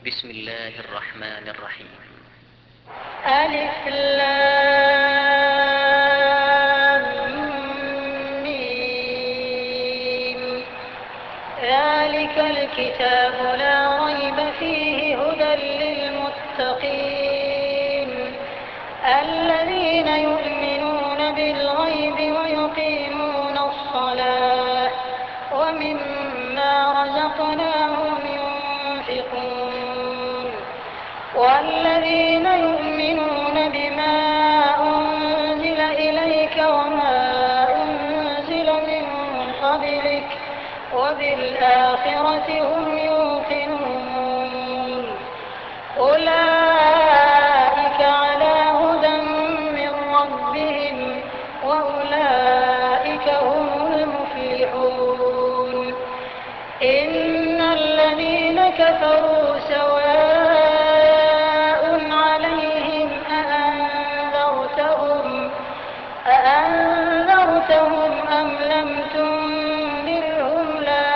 بسم الله الرحمن الرحيم. ألف لام ميم. ذلك الكتاب لا ريب فيه هدى للمتقين الذين يؤمنون بالغيب ويقيمون الصلاة ومما رزقناهم ينفقون والذين يؤمنون بما أنزل إليك وما أنزل من قبلك وبالآخرة هم يوقنون أولئك على هدى من ربهم وأولئك هم المفلحون إن الذين كفروا سواء عليهم أأنذرتهم أم لم تنذرهم لا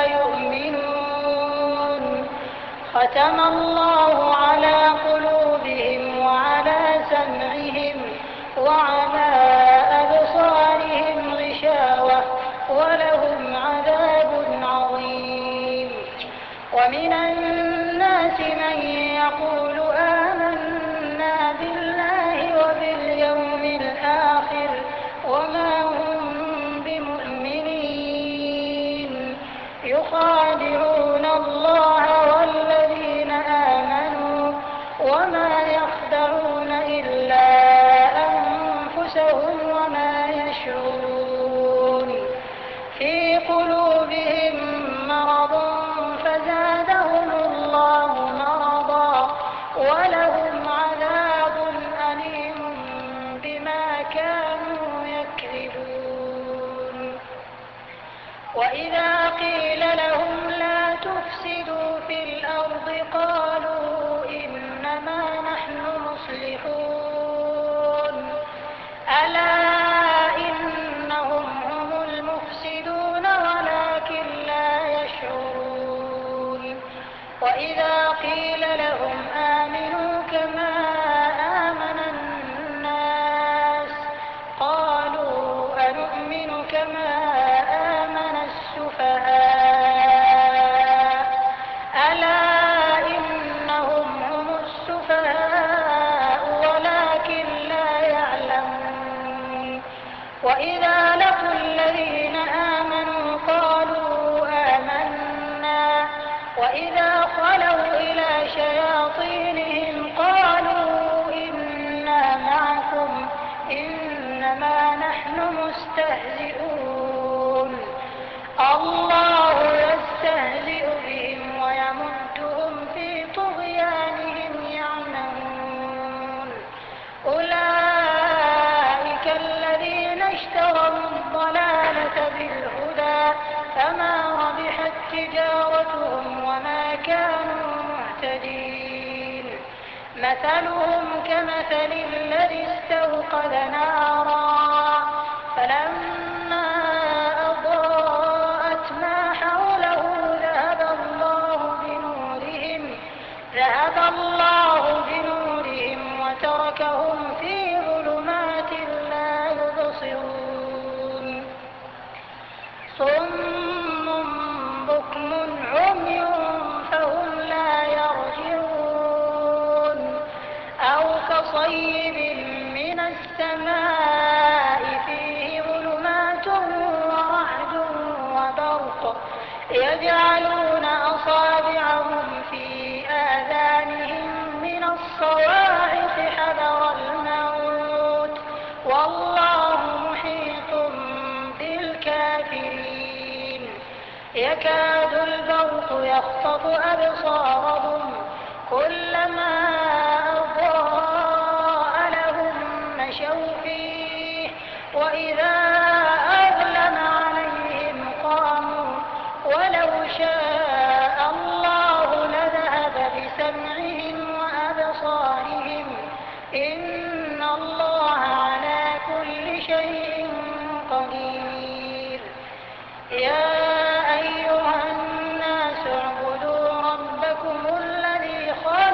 يؤمنون ختم الله على قلوبهم وعلى سمعهم وعلى أبصارهم غشاوة ولهم عذاب عظيم ومن الناس من يقول آمنا بالله وباليوم الآخر وما هم بمؤمنين يخادعون الله والذين آمنوا وما يخدعون إلا أنفسهم وما يشعرون في قلوبهم مرض فزادهم الله مرضا ولهم عذاب أليم بما كانوا يكذبون وإذا قيل لهم لا تفسدوا في الأرض قالوا إنما نحن مصلحون ألا إنهم هم المفسدون ولكن لا يشعرون وإذا قيل لهم آمنوا كما آمن الناس قالوا أنؤمن كما آمن السفهاء ألا إنهم هم السفهاء ولكن لا يعلمون وإذا لقوا الذين آمنوا قالوا آمنا وإذا خلوا إلى شياطينهم قالوا إنا معكم إنما نحن مستهزئون الله يستهزئ بهم ويمدهم في طغيانهم يعمهون أولئك الذين اشتروا الضلالة بالهدى فما ربحت تجارتهم وما كانوا مهتدين مثلهم كمثل الذي استوقد نارا فلما أضاءت ما حوله ذهب الله بنورهم وتركهم في ظلمات لا يبصرون صم بكم عمي فهم لا يرجعون أو كصيب من السماء فيه ظلمات ورعد وبرق يجعلون أصابعهم في آذانهم من الصواعق حذر الموت والله محيط بالكافرين يكاد البرق يخطف أبصارهم كلما أضاء لهم مشوا فيه وإذا أظلم عليهم قاموا ولو شاء الله لذهب بسمعهم وأبصارهم إن الله على كل شيء قدير يا أيها الناس اعبدوا ربكم الذي خلقكم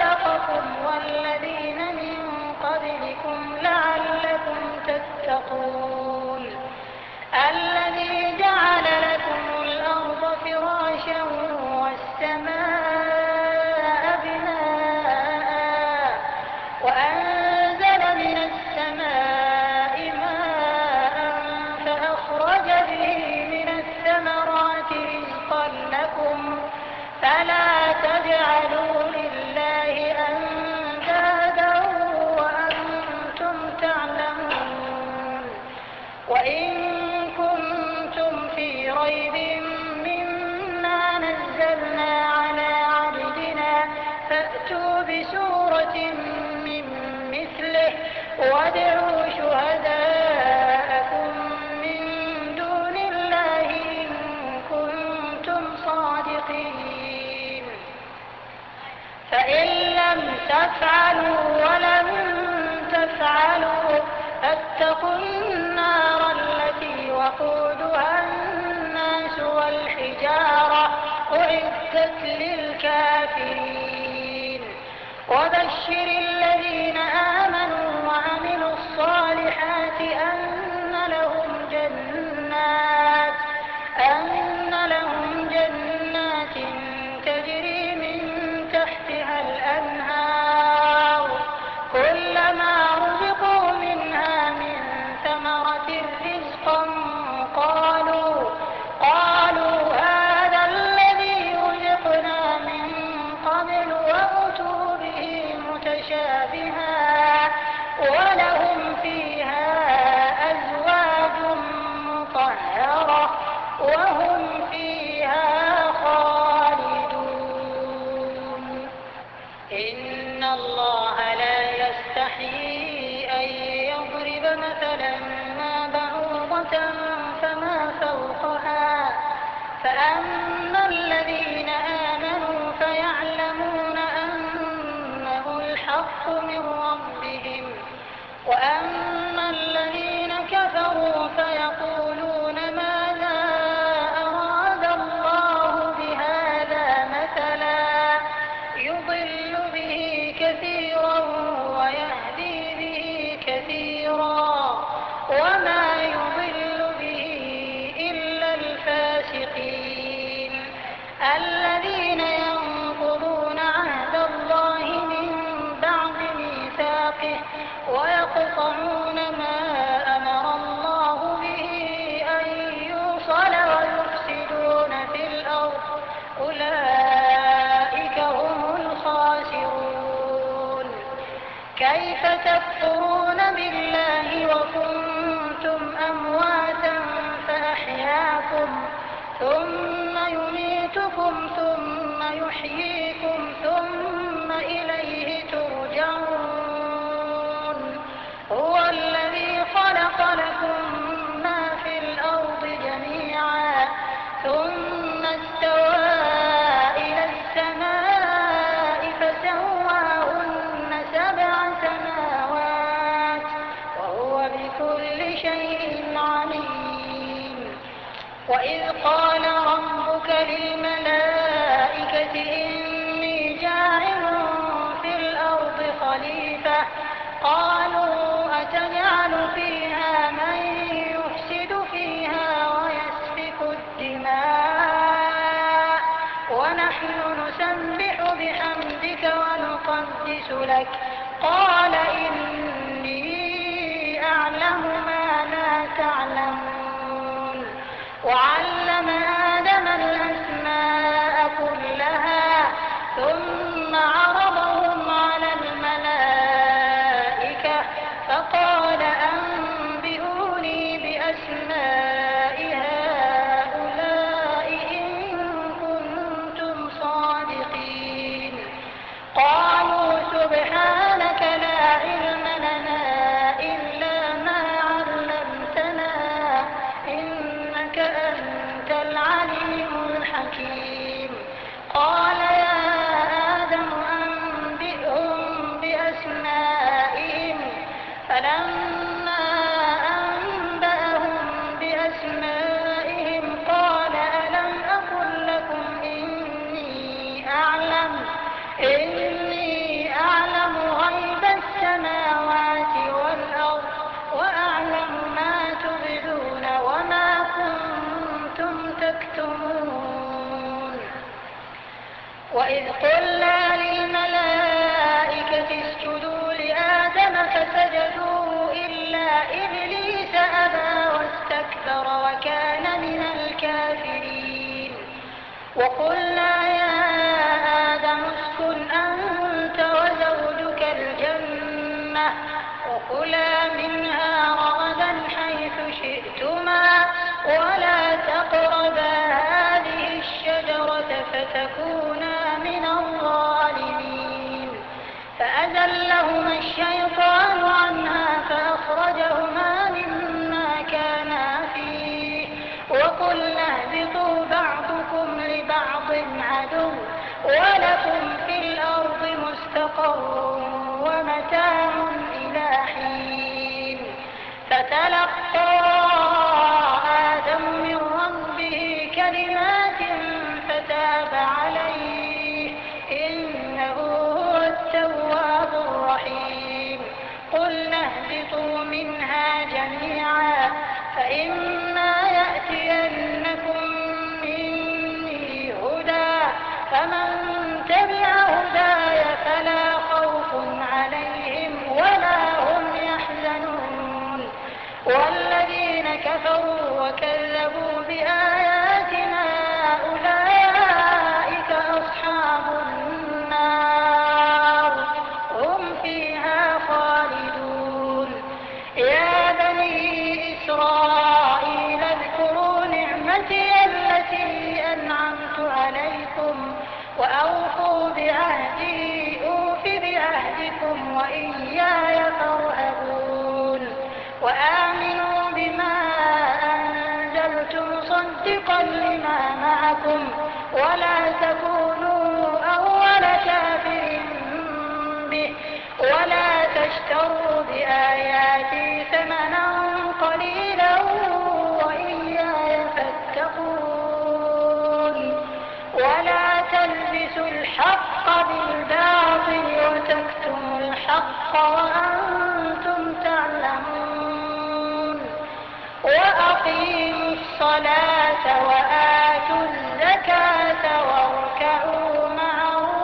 فأتوا بسورة من مثله وادعوا شهداءكم من دون الله إن كنتم صادقين فإن لم تفعلوا ولن تفعلوا فاتقوا النار التي وقودها الناس والحجارة أعدت للكافرين وبشر الذين آمنوا وعملوا الصالحات أن لهم جنات تجري من تحتها الأنهار كلما رزقوا منها من ثمرة رزقا قالوا هذا الذي رزقنا من قبل وأتوا به متشابها ولهم فيها أزواج مطهرة وهم فيها خالدون إن الله لا يستحيي أن يضرب مثلا ما بعوضة فما فوقها فأما الذين آمنوا فيعلمون أنه الحق من ربهم وأما الذين كفروا فيقولون ماذا أراد الله بهذا مثلا يضل به كثيرا ويهدي به كثيرا وما يضل به إلا الفاسقين الذين ينقضون عهد الله من بعد ميثاقه ويقطعون ما أمر الله به أن يوصل ويفسدون في الأرض أولئك هم الخاسرون كيف تكفرون بالله وكنتم أمواتا فأحياكم ثم يميتكم ثم يحييكم ثم إليه ترجعون هو الذي خلق لكم ما في الأرض جميعا ثم استوى إلى السماء فسواهن 7 سماوات وهو بكل شيء عليم وإذ قال ربك للملائكة إني جاعل في الأرض خليفة قالوا أتجعل فيها من يفسد فيها ويسفك الدماء ونحن نسبح بحمدك ونقدس لك قال إني أعلم ما لا تعلمون وعلم آدم الأسماء كلها ثم عرضهم على الملائكة فقال أنبئوني بأسماء هؤلاء إن كنتم صادقين قالوا سبحانك لا علم لنا إلا ما علمتنا إنك أنت العليم الحكيم قال يا آدم أنبئهم بأسمائهم فلما أنبأهم بأسمائهم قال ألم أقل لكم إني أعلم غيب السماوات والأرض وأعلم ما تبدون وما كنتم تكتمون وإذ قلنا للملائكة اسجدوا لآدم فسجدوا إلا إبليس أبى واستكبر وكان من الكافرين وقلنا يا آدم اسكن أنت وزوجك الجنة وكلا منها رغدا حيث شئتما ولا تقربا هذه الشجرة فتكونا من الظالمين ومستقر ومتاع إلى حين فتلقى آدم من ربه كلمات فتاب عليه إنه هو التواب الرحيم قلنا اهبطوا منها جميعا فإما يأتينكم مني هدى فمن تبع هداي فلا خوف عليهم ولا هم يحزنون والذين كفروا وكذبوا بآياتنا أولئك أصحاب النار هم فيها خالدون يا بني إسرائيل اذكروا نعمتي التي أنعمت عليكم وأوفوا بعهدي أوف بعهدكم وإياي فارهبون وآمنوا بما أنزلت مصدقا لما معكم ولا تكونوا أول كافر به ولا تشتروا بآياتي ثمنا قليلا وإياي فاتقون ولا تلبسوا الحق بالباطل وتكتموا الحق وأنتم تعلمون وأقيموا الصلاة وآتوا الزكاة واركعوا مع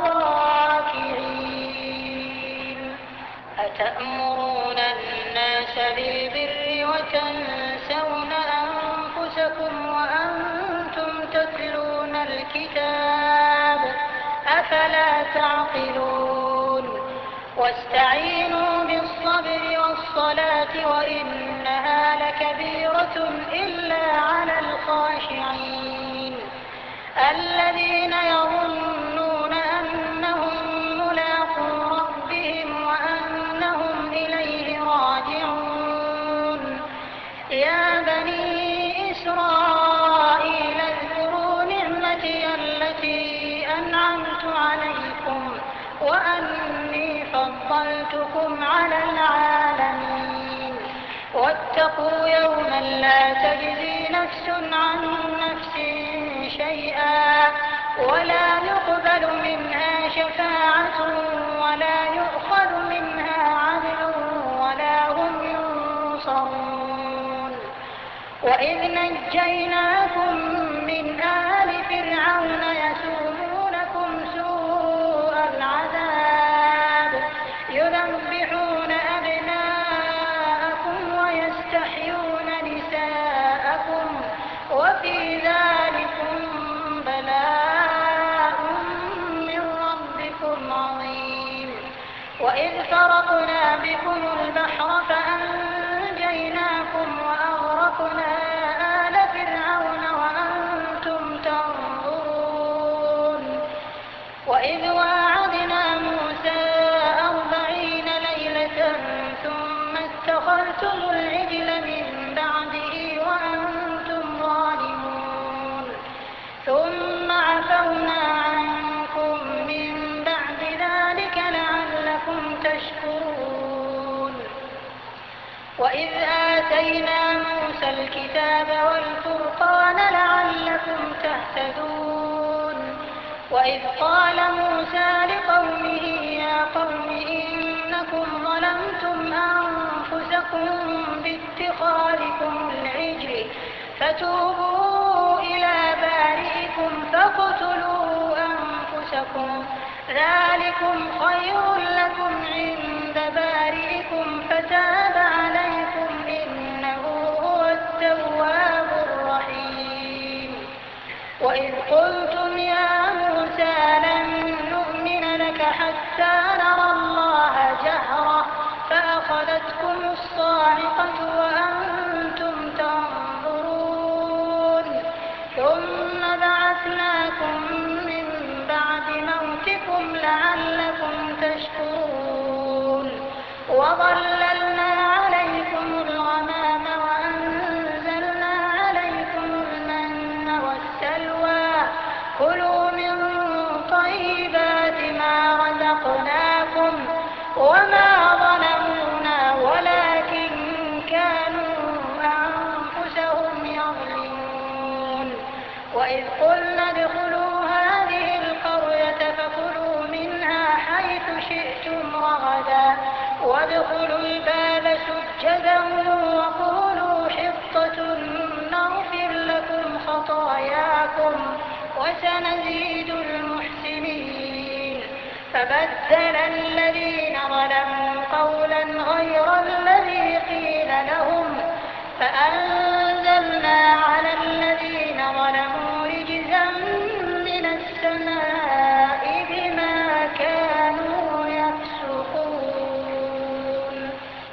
الراكعين أتأمرون الناس بالبر وتنسون أنفسكم وأنتم تتلون الكتاب أفلا تعقلون واستعينوا بالصبر والصلاة وإنها لكبيرة إلا على الخاشعين الذين يظنون أنهم ملاقو ربهم وأنهم إليه راجعون يا بني إسرائيل اذكروا نعمتي التي أنعمت عليكم وأني فضلتكم على العالمين واتقوا يوما لا تجزي نفس عن نفس شيئا ولا يقبل منها شفاعة ولا يؤخذ منها عدل ولا هم ينصرون وإذ نجيناكم من آل فرعون يسومونكم سوء العذاب يذبحون أبناءكم ويستحيون نساءكم وفي ذلكم بلاء من ربكم عظيم وإذ فرقنا بكم البحر فأنجيناكم وأغرقنا آل فرعون وأنتم تنظرون وإذ واعدنا موسى 40 ليلة ثم اتخذتم العجل من بعده وأنتم ظالمون ثم عفونا عنكم من بعد ذلك لعلكم تشكرون وإذ آتينا موسى الكتاب والفرقان لعلكم تهتدون وإذ قال موسى لقومه يا قوم إنكم ظلمتم أنفسكم باتخاذكم العجل فتوبوا إلى بارئكم فاقتلوا أنفسكم ذلكم خير لكم عند بارئكم فتاب عليكم إنه هو التواب الرحيم وإذ قلتم يا موسى لن نؤمن لك حتى نرى الله جهرة فأخذتكم الصاعقة وأنتم تنظرون ثم بعثناكم من بعد موتكم لعلكم تشكرون وظللنا عليكم الغمام وأنزلنا عليكم المن والسلوى كلوا من طيبات ما رزقناكم شئتم رغدا وادخلوا الباب سجدا وقولوا حطة نغفر لكم خطاياكم وسنزيد المحسنين. فبدل الذين ظلموا قولا غير الذي قيل لهم فأنزلنا على الذين ظلموا رجزا من السماء بما كانوا يفسقون.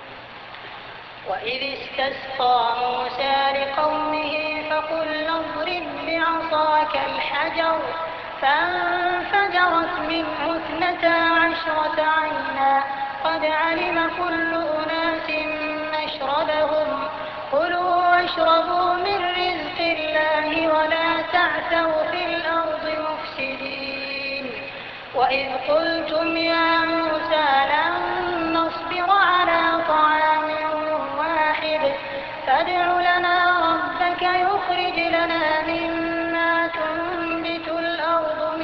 وإذ استسقى موسى لقومه فقلنا اضرب بعصاك الحجر فانفجرت منه 12 عينا قد علم كل أناس مشربهم كلوا واشربوا من رزق الله ولا تعثوا في الأرض مفسدين. وإذ قلتم يا موسى لن نصبر على طعام واحد فادع لنا ربك يخرج لنا مما تنبت الأرض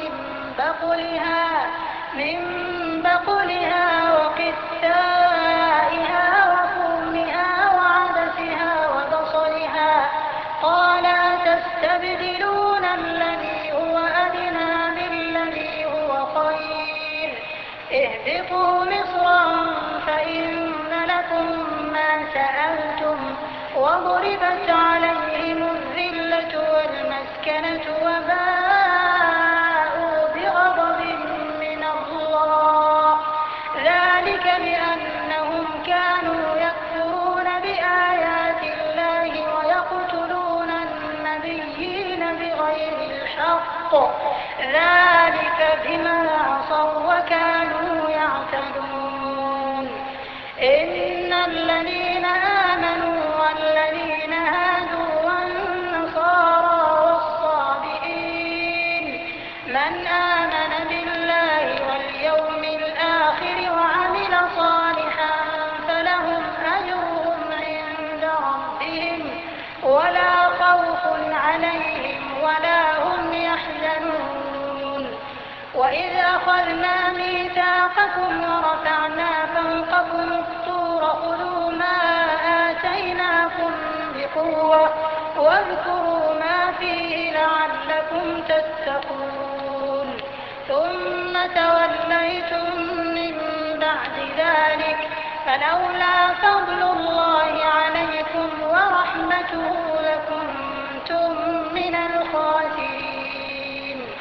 من بقلها وقثائها وفومها وعدسها وبصلها قال أتستبدلون الذي هو أدنى بالذي هو خير اهبطوا مصرا فإن لكم ما سألتم وضربت عليهم الذلة والمسكنة وباءوا بغضب من الله ذلك بأنهم كانوا يكفرون بآيات الله ويقتلون النبيين بغير الحق ذلك بما عصوا وكانوا يعتدون. إن الذين آمنوا والذين هادوا والنصارى والصابئين من آمن بالله واليوم الآخر وعمل صالحا فلهم أجرهم عند ربهم ولا خوف عليهم ولا هم يحزنون. وإذ أخذنا ميثاقكم ورفعنا فوقكم الطور خذوا ما آتيناكم بقوة واذكروا ما فيه لعلكم تتقون. ثم توليتم من بعد ذلك فلولا فضل الله عليكم ورحمته لكنتم من الخاسرين.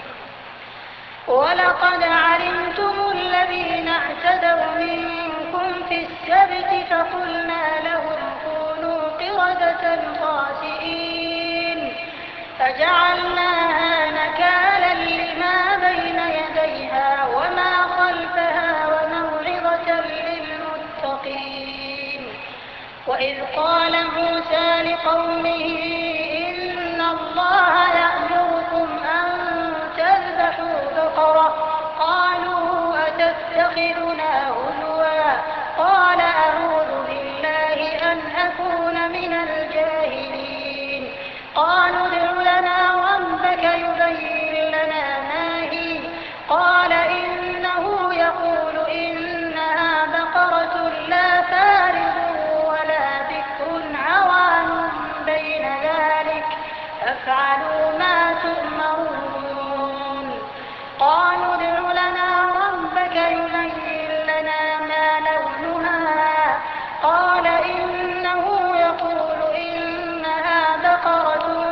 ولقد علمتم الذين اعتدوا منكم في السبت فقلنا لهم كونوا قردة خاسئين فجعلناها نكالا لما بين يديها وما خلفها وموعظة للمتقين. وإذ قال موسى لقومه إن الله يأمركم أن تذبحوا بقرة قالوا أتتخذنا هزوا قال أعوذ بالله أن أكون من الجاهلين. قالوا ادع لنا ربك يبين لنا ما هي قال إنه يقول إنها بقرة لا فارض ولا بكر عوان بين ذلك فافعلوا ما تؤمرون. قالوا ادع لنا ربك يبين لنا ما لونها قال إنه يقول إنها بقرة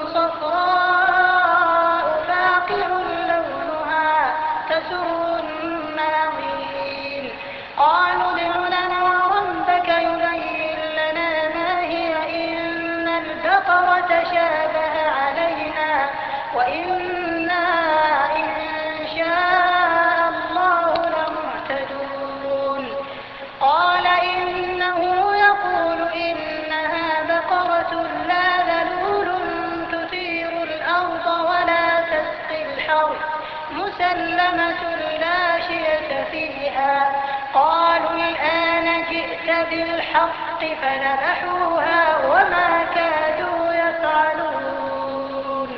صفراء فاقع لونها تسر الناظرين. قالوا ادع لنا ربك يبين لنا ما هي إن البقرة شابه علينا وإنا إن شاء الله لمهتدون. قال إنه يقول إنها بقرة لا ذلول تثير الأرض ولا تسقي الحرث مسلمة لا شية فيها. قالوا الآن جئت بالحق فذبحوها وما كادوا يفعلون.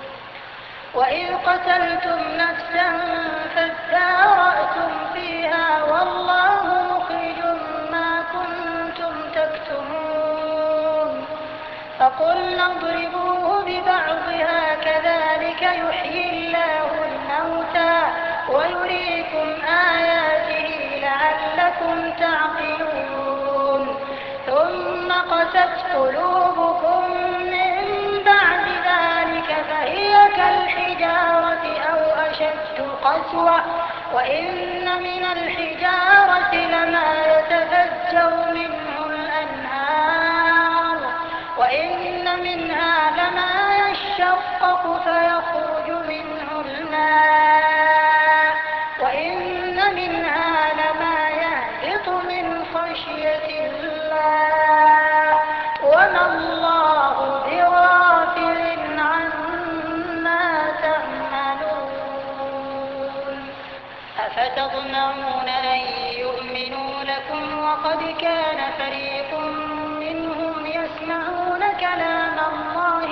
وإذ قتلتم نفسا فادارأتم فيها قلوبكم من بعد ذلك فهي كالحجارة أو أشد قسوة وإن من الحجارة لما يتفجر منه الأنهار وإن منها لما يشقق فيخرج منه الماء وإن منها لما يهبط من خشية الله وما الله بغافل عما تعملون أفتطمعون أن يؤمنوا لكم وقد كان فريق منهم يسمعون كلام الله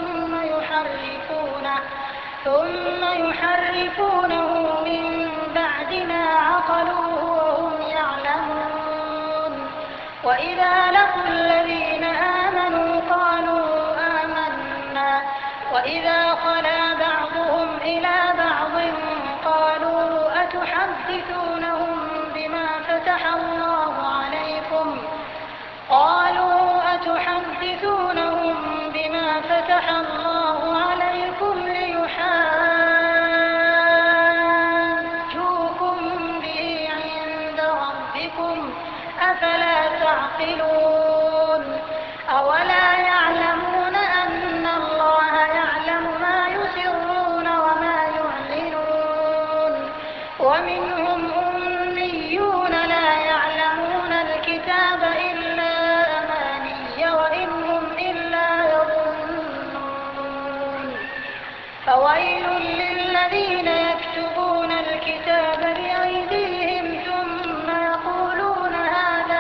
ثم يحرفونه من بعد ما عقلوه وهم يعلمون وإذا لقوا الذين آمنوا قالوا آمنا وإذا خلا بعضهم إلى بعض قالوا أتحدثونهم بما فتح الله عليكم ليحاجوكم به عند ربكم أفلا تعقلون أولا يعلمون أن الله يعلم ما يسرون وما يعلنون ومنهم أميون لا يعلمون الكتاب إلا أماني وإن هم إلا يظنون فويل للذين يكتبون الكتاب بأيديهم ثم يقولون هذا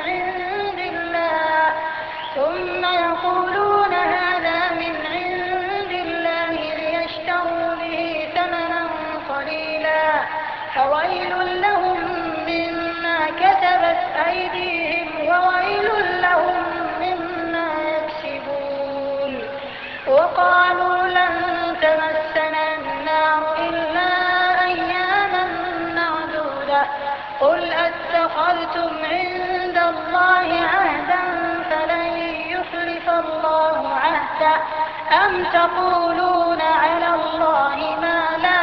من عند الله ليشتروا به ثمنا قليلا فويل لهم مما كتبت أيديهم وويل لهم مما يكسبون وقالوا لن تمسنا النار إلا أياما معدودة قل أتخذتم عند الله عهدا فلن يخلف الله عهده أم تقولون على الله ما لا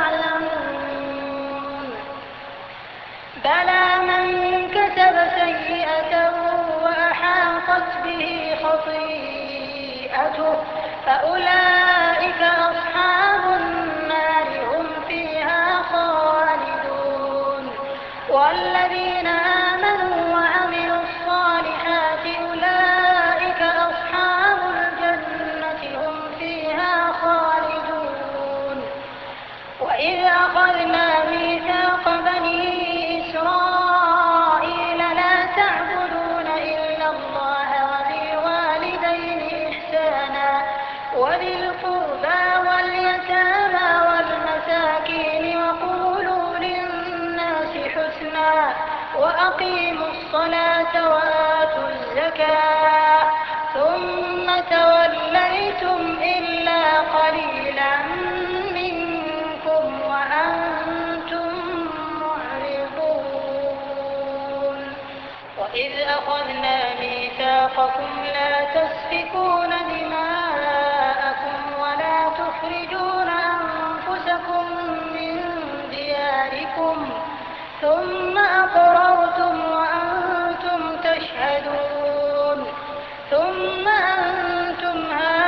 تعلمون بلى من كسب سيئة وأحاطت به خطيئته فأولئك أصحاب النار هم فيها خالدون والذين آمنوا وعملوا الصالحات أولئك أصحاب الجنة هم فيها خالدون وإذ أخذنا ميثاق بني إسرائيل لا تعبدون إلا الله وبالوالدين إحسانا وذي القربى واليتامى والمساكين وقولوا للناس حسنا وأقيموا الصلاة وآتوا الزكاة ثم توليتم إلا قليلا منكم وأنتم معرضون وإذ أخذنا ميثاقكم لا تسفكون دماءكم ولا تخرجون أنفسكم من دياركم ثم أقررتم وأنتم تشهدون ثم أنتم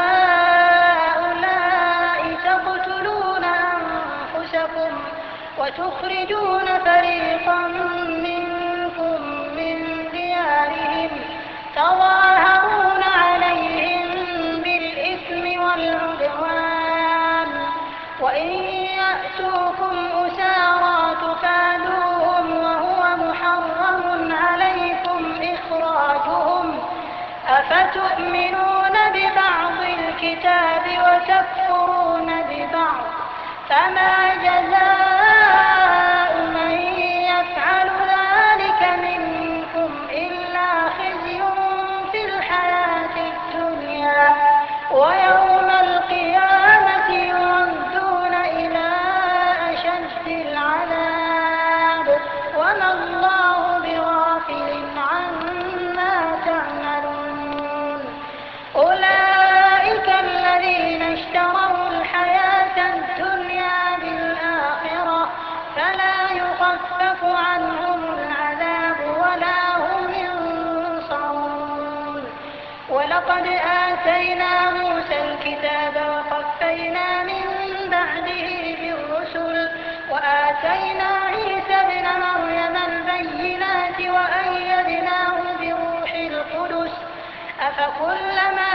هؤلاء تقتلون أنفسكم وتخرجون فريقا منكم من ديارهم تظاهرون عليهم بالإثم والعدوان وإن يأتوكم أسارى تفادوهم وهو محرم عليكم إخراجهم أفتؤمنون ببعض الكتاب وتكفرون ببعض فما جزاء من يفعل ذلك منكم إلا خزي في الحياة الدنيا ويوم القيامة يردون إلى أشد العذاب وما الله بغافل عما تعملون ولقد آتينا موسى الكتاب وقفينا من بعده بالرسل وآتينا عيسى ابن مريم البينات وأيدناه بروح القدس أفكلما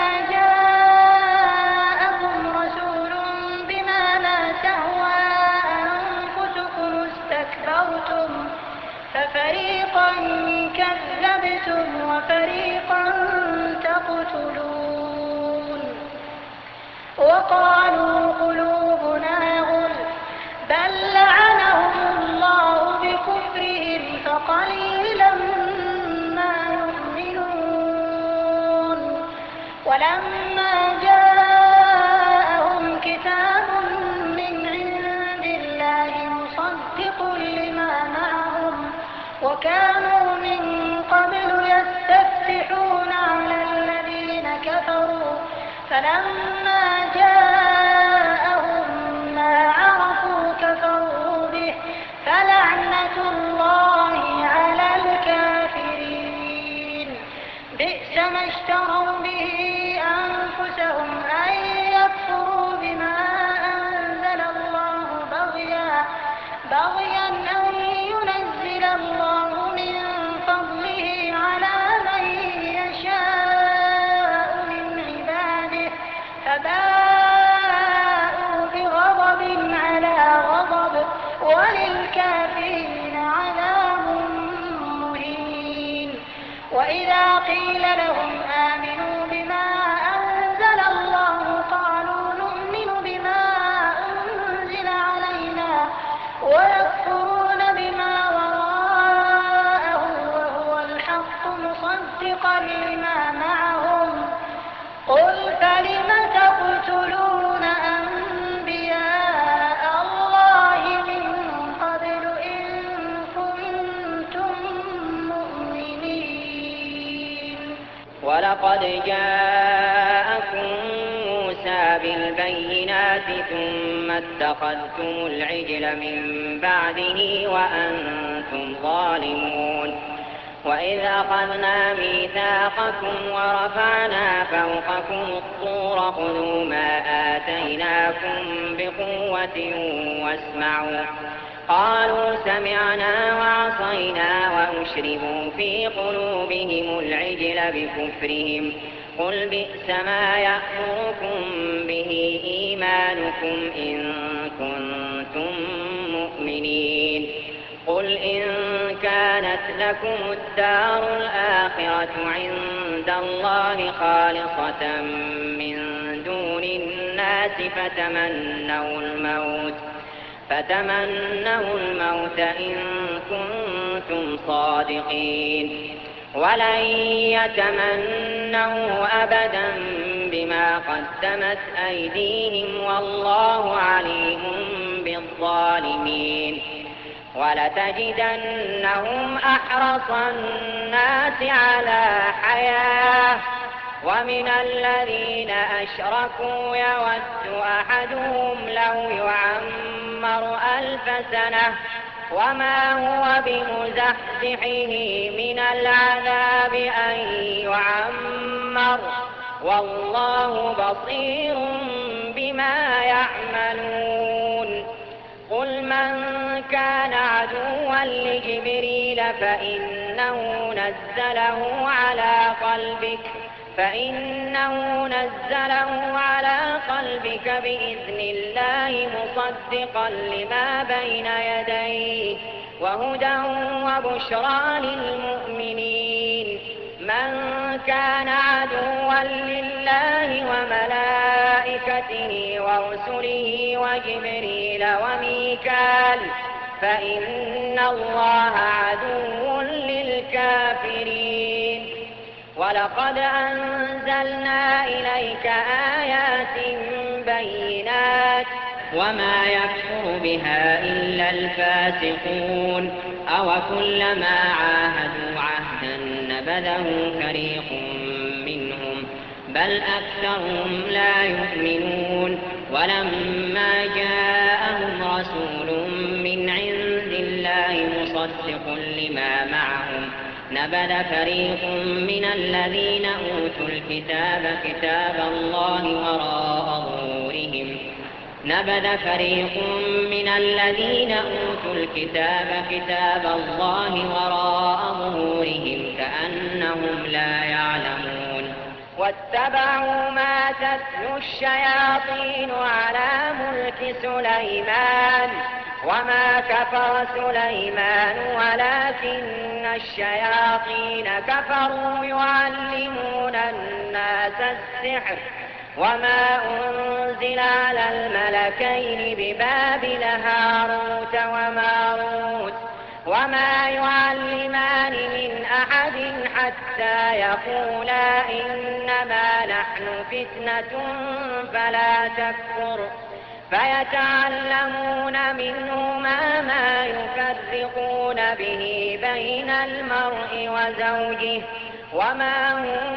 جاءكم رسول بما لا تهوى أنفسكم استكبرتم ففريقا كذبتم وفريقا تقتلون وقالوا قلوبنا غلف بل لعنهم الله بكفرهم فقليلا ما يؤمنون ولما جاءهم كتاب من عند الله مصدق لما معهم وكانوا من قبل يستفتحون على الذين كفروا فلما جاءهم ما عرفوا كفروا به فلعنة الله على الكافرين بئس ما اشتروا به أنفسهم أن يكفروا بما أنزل الله بغيا أن ينزل الله من فضله على من يشاء من عباده فباءوا بغضب على غضب وللكافرين عذاب مهين وإذا قيل لهم آمنوا بما أنزل الله قالوا نؤمن بما أنزل علينا ويكفرون بما وراءه وهو الحق مصدقا لما معهم قل فلم تقتلون أنبياء الله من قبل إن كنتم مؤمنين ولقد جاءكم موسى بالبينات ثم اتخذتم العجل من بعده وأنتم ظالمون وإذ أخذنا ميثاقكم ورفعنا فوقكم الطور خذوا ما آتيناكم بقوة واسمعوا قالوا سمعنا وعصينا وأشربوا في قلوبهم العجل بكفرهم قل بئس ما يأمركم به إيمانكم إن كنتم مؤمنين قل إن كانت لكم الدار الآخرة عند الله خالصة من دون الناس فتمنوا الموت إن كنتم صادقين ولن يتمنوا أبدا بما قدمت أيديهم والله عليم بالظالمين ولتجدنهم أحرص الناس على حياة ومن الذين أشركوا يود أحدهم لو يعمر 1000 سنة وما هو بمزحزحه من العذاب أن يعمر والله بصير بما يعملون قل من كان عدوا لجبريل فإنه نزله على قلبك بإذن الله مصدقا لما بين يديه وهدى وبشرى للمؤمنين من كان عدوا لله وملائكته ورسله وجبريل وميكال فإن الله عدو للكافرين ولقد أنزلنا إليك آيات بينات وما يكفر بها إلا الفاسقون أوكلما عاهدوا عهدا نبذه فريق منهم بل أكثرهم لا يؤمنون ولما جاءهم رسول من عند الله مصدق لما معهم نبذ فريق من الذين أوتوا الكتاب كتاب الله وراء ظهورهم نبذ فريق من الذين أوتوا الكتاب كتاب الله وراء ظهورهم كأنهم لا يعلمون واتبعوا ما تتلو الشياطين على ملك سليمان وما كفر سليمان ولكن الشياطين كفروا يعلمون الناس السحر وما أنزل على الملكين ببابل هاروت وماروت وما يعلمان من أحد حتى يقولا إنما نحن فتنة فلا تكفر فيتعلمون منهما ما يفرقون به بين المرء وزوجه وما هم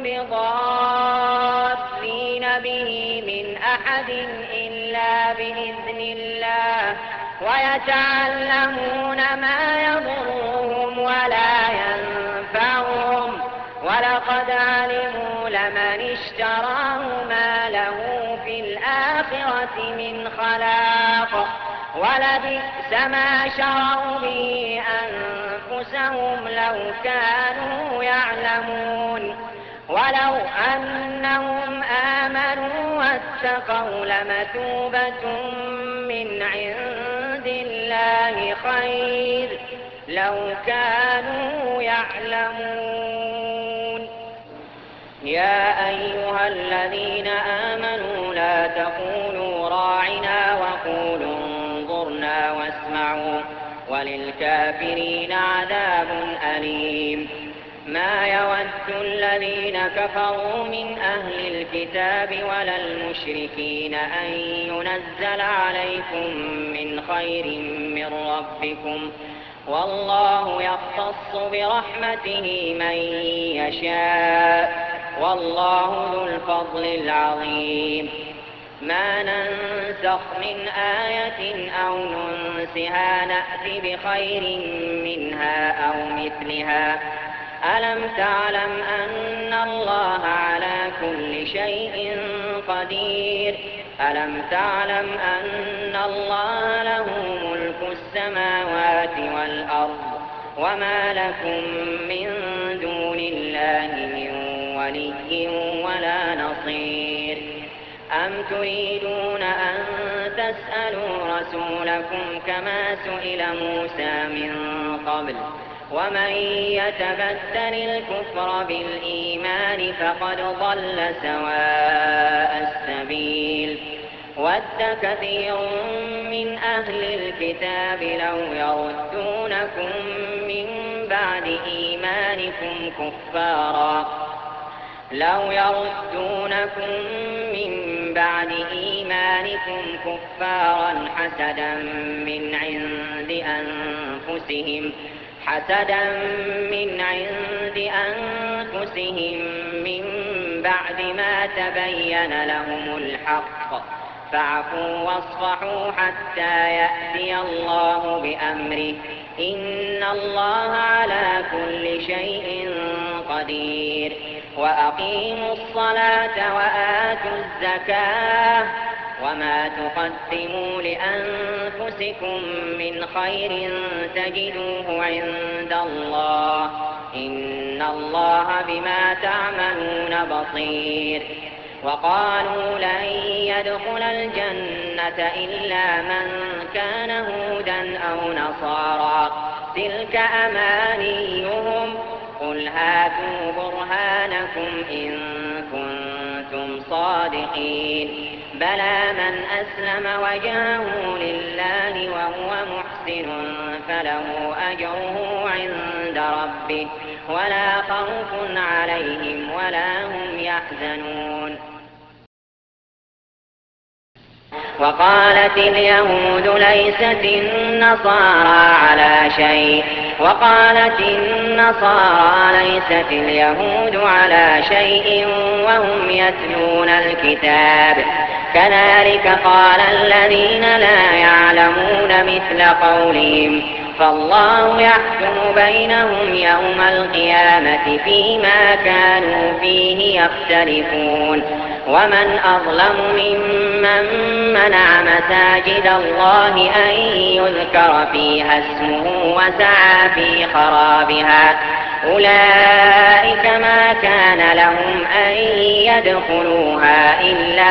بضارين به من أحد إلا بإذن الله ويتعلمون ما يضرهم ولا ينفعهم ولقد علموا لمن اشتراه ما له في الآخرة من خلاق ولبئس ما شروا به أنفسهم لو كانوا يعلمون ولو أنهم آمنوا واتقوا لمثوبة من عند الله خير لو كانوا يعلمون يا أيها الذين آمنوا لا تقولوا راعنا وقولوا انظرنا واسمعوا وللكافرين عذاب أليم ما يود الذين كفروا من أهل الكتاب ولا المشركين أن ينزل عليكم من خير من ربكم والله يختص برحمته من يشاء والله ذو الفضل العظيم ما ننسخ من آية أو ننسها نأت بخير منها أو مثلها ألم تعلم أن الله على كل شيء قدير ألم تعلم أن الله له ملك السماوات والأرض وما لكم من دون الله من ولي ولا نصير أم تريدون أن تسألوا رسولكم كما سئل موسى من قبل ومن يتبدل الكفر بالإيمان فقد ضل سواء السبيل ود كثير من أهل الكتاب لو يردونكم من بعد إيمانكم كفارا حسدا من عند أنفسهم من بعد ما تبين لهم الحق فاعفوا واصفحوا حتى يأتي الله بأمره إن الله على كل شيء قدير وأقيموا الصلاة وآتوا الزكاة وما تقدموا لأنفسكم من خير تجدوه عند الله إن الله بما تعملون بصير وقالوا لن يدخل الجنة إلا من كان هودا أو نصارى تلك أمانيهم قل هاتوا برهانكم إن كنتم صادقين بلى من أسلم وجهه لله وهو محسن فله أجره عند ربه ولا خوف عليهم ولا هم يحزنون وقالت اليهود ليست النصارى على شيء وقالت النصارى ليست اليهود على شيء وهم يتلون الكتاب كذلك قال الذين لا يعلمون مثل قولهم فالله يحكم بينهم يوم القيامة فيما كانوا فيه يختلفون ومن أظلم ممن منع مساجد الله أن يذكر فيها اسمه وسعى في خرابها أولئك ما كان لهم أن يدخلوها إلا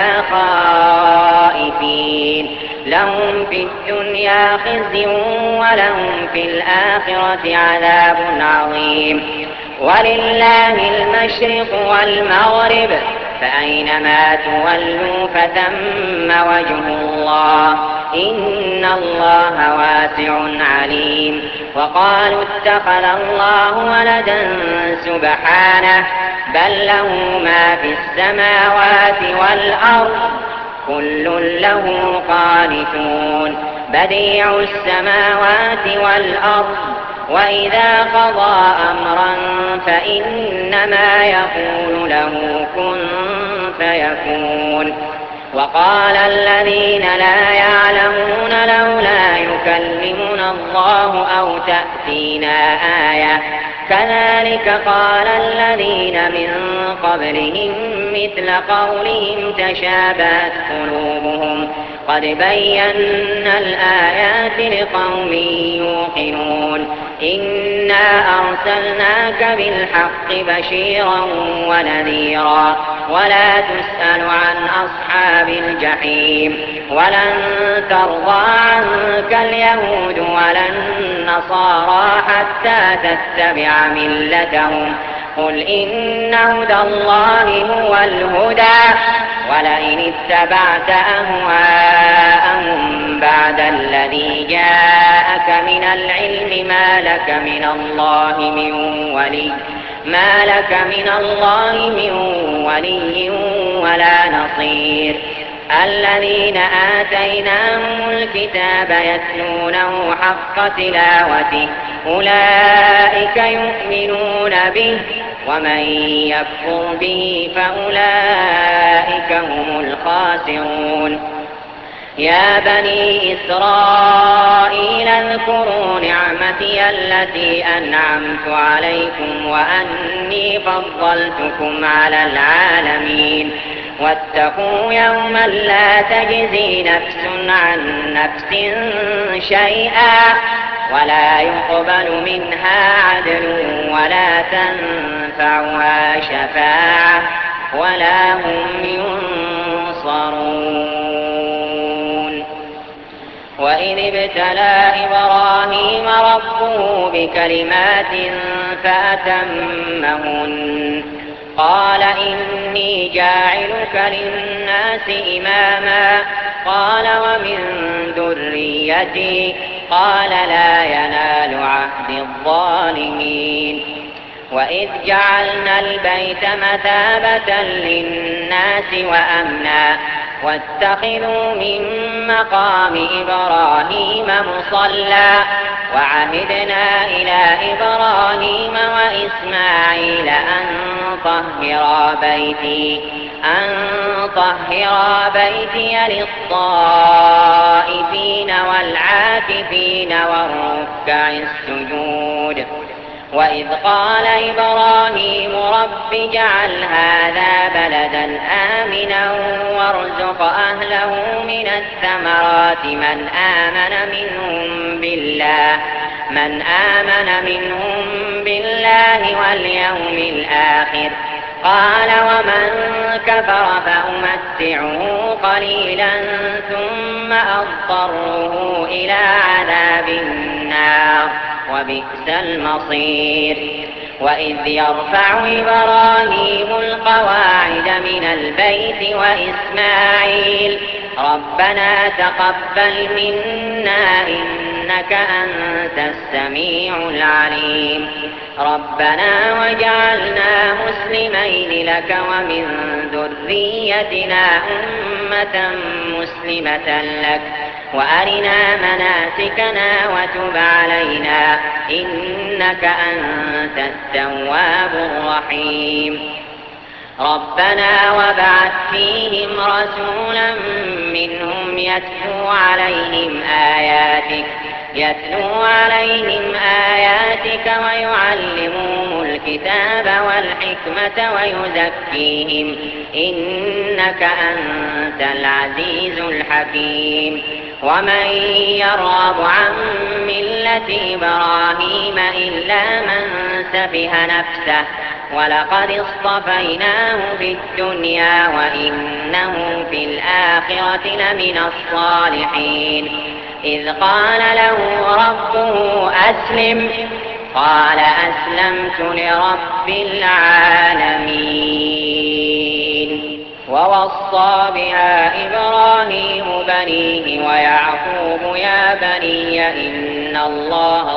خائفين لهم في الدنيا خزي ولهم في الآخرة عذاب عظيم ولله المشرق والمغرب فأينما تولوا فثم وجه الله إن الله واسع عليم وقالوا اتخذ الله ولدا سبحانه بل له ما في السماوات والأرض كل له قانتون بديع السماوات والأرض وإذا قضى أمرا فإنما يقول له كن فيكون وقال الذين لا يعلمون لولا يكلمنا الله أو تأتينا آية كذلك قال الذين من قبلهم مثل قولهم تشابهت قلوبهم قد بينا الآيات لقوم يوقنون إنا أرسلناك بالحق بشيرا ونذيرا ولا تسأل عن أصحاب الجحيم ولن ترضى عنك اليهود ولا النصارى حتى تتبع ملتهم قل إن هدى الله هو الهدى ولئن اتبعت أهواءهم بعد الذي جاءك من العلم ما لك من الله من ولي ولا نصير الذين آتيناهم الكتاب يتلونه حق تلاوته أولئك يؤمنون به ومن يكفر به فأولئك هم الخاسرون يا بني إسرائيل اذكروا نعمتي التي أنعمت عليكم وأني فضلتكم على العالمين واتقوا يوما لا تجزي نفس عن نفس شيئا ولا يقبل منها عدل ولا تنفعها شفاعة ولا هم ينصرون وإذ ابتلى إبراهيم ربه بكلمات فأتمهن قال إني جاعلك للناس إماما قال ومن ذريتي قال لا ينال عهد الظالمين وإذ جعلنا البيت مثابة للناس وأمنا واتخذوا من مقام إبراهيم مصلى وعهدنا إلى إبراهيم وإسماعيل أن طهرا بيتي للطائفين والعاكفين والركع السجود وإذ قال إبراهيم رب اجعل هذا بلدا آمنا وارزق أهله من الثمرات من آمن منهم بالله واليوم الآخر قال ومن كفر فأمتعه قليلا ثم أضطره إلى عذاب النار وبئس المصير وإذ يرفع إبراهيم القواعد من البيت وإسماعيل ربنا تقبل منا إنك أنت السميع العليم ربنا وجعلنا مسلمين لك ومن ذريتنا أمة مسلمة لك وأرنا مناسكنا وتب علينا إنك أنت التواب الرحيم ربنا وابعث فيهم رسولا منهم يتلو عليهم آياتك يتلو عليهم آياتك ويعلمهم الكتاب والحكمة ويزكيهم إنك أنت العزيز الحكيم ومن يرغب عن ملة إبراهيم إلا من سفه نفسه ولقد اصطفيناه في الدنيا وإنه في الآخرة لمن الصالحين إذ قال له ربه أسلم قال أسلمت لرب العالمين ووصى بها إبراهيم بنيه ويعقوب يا بني إن الله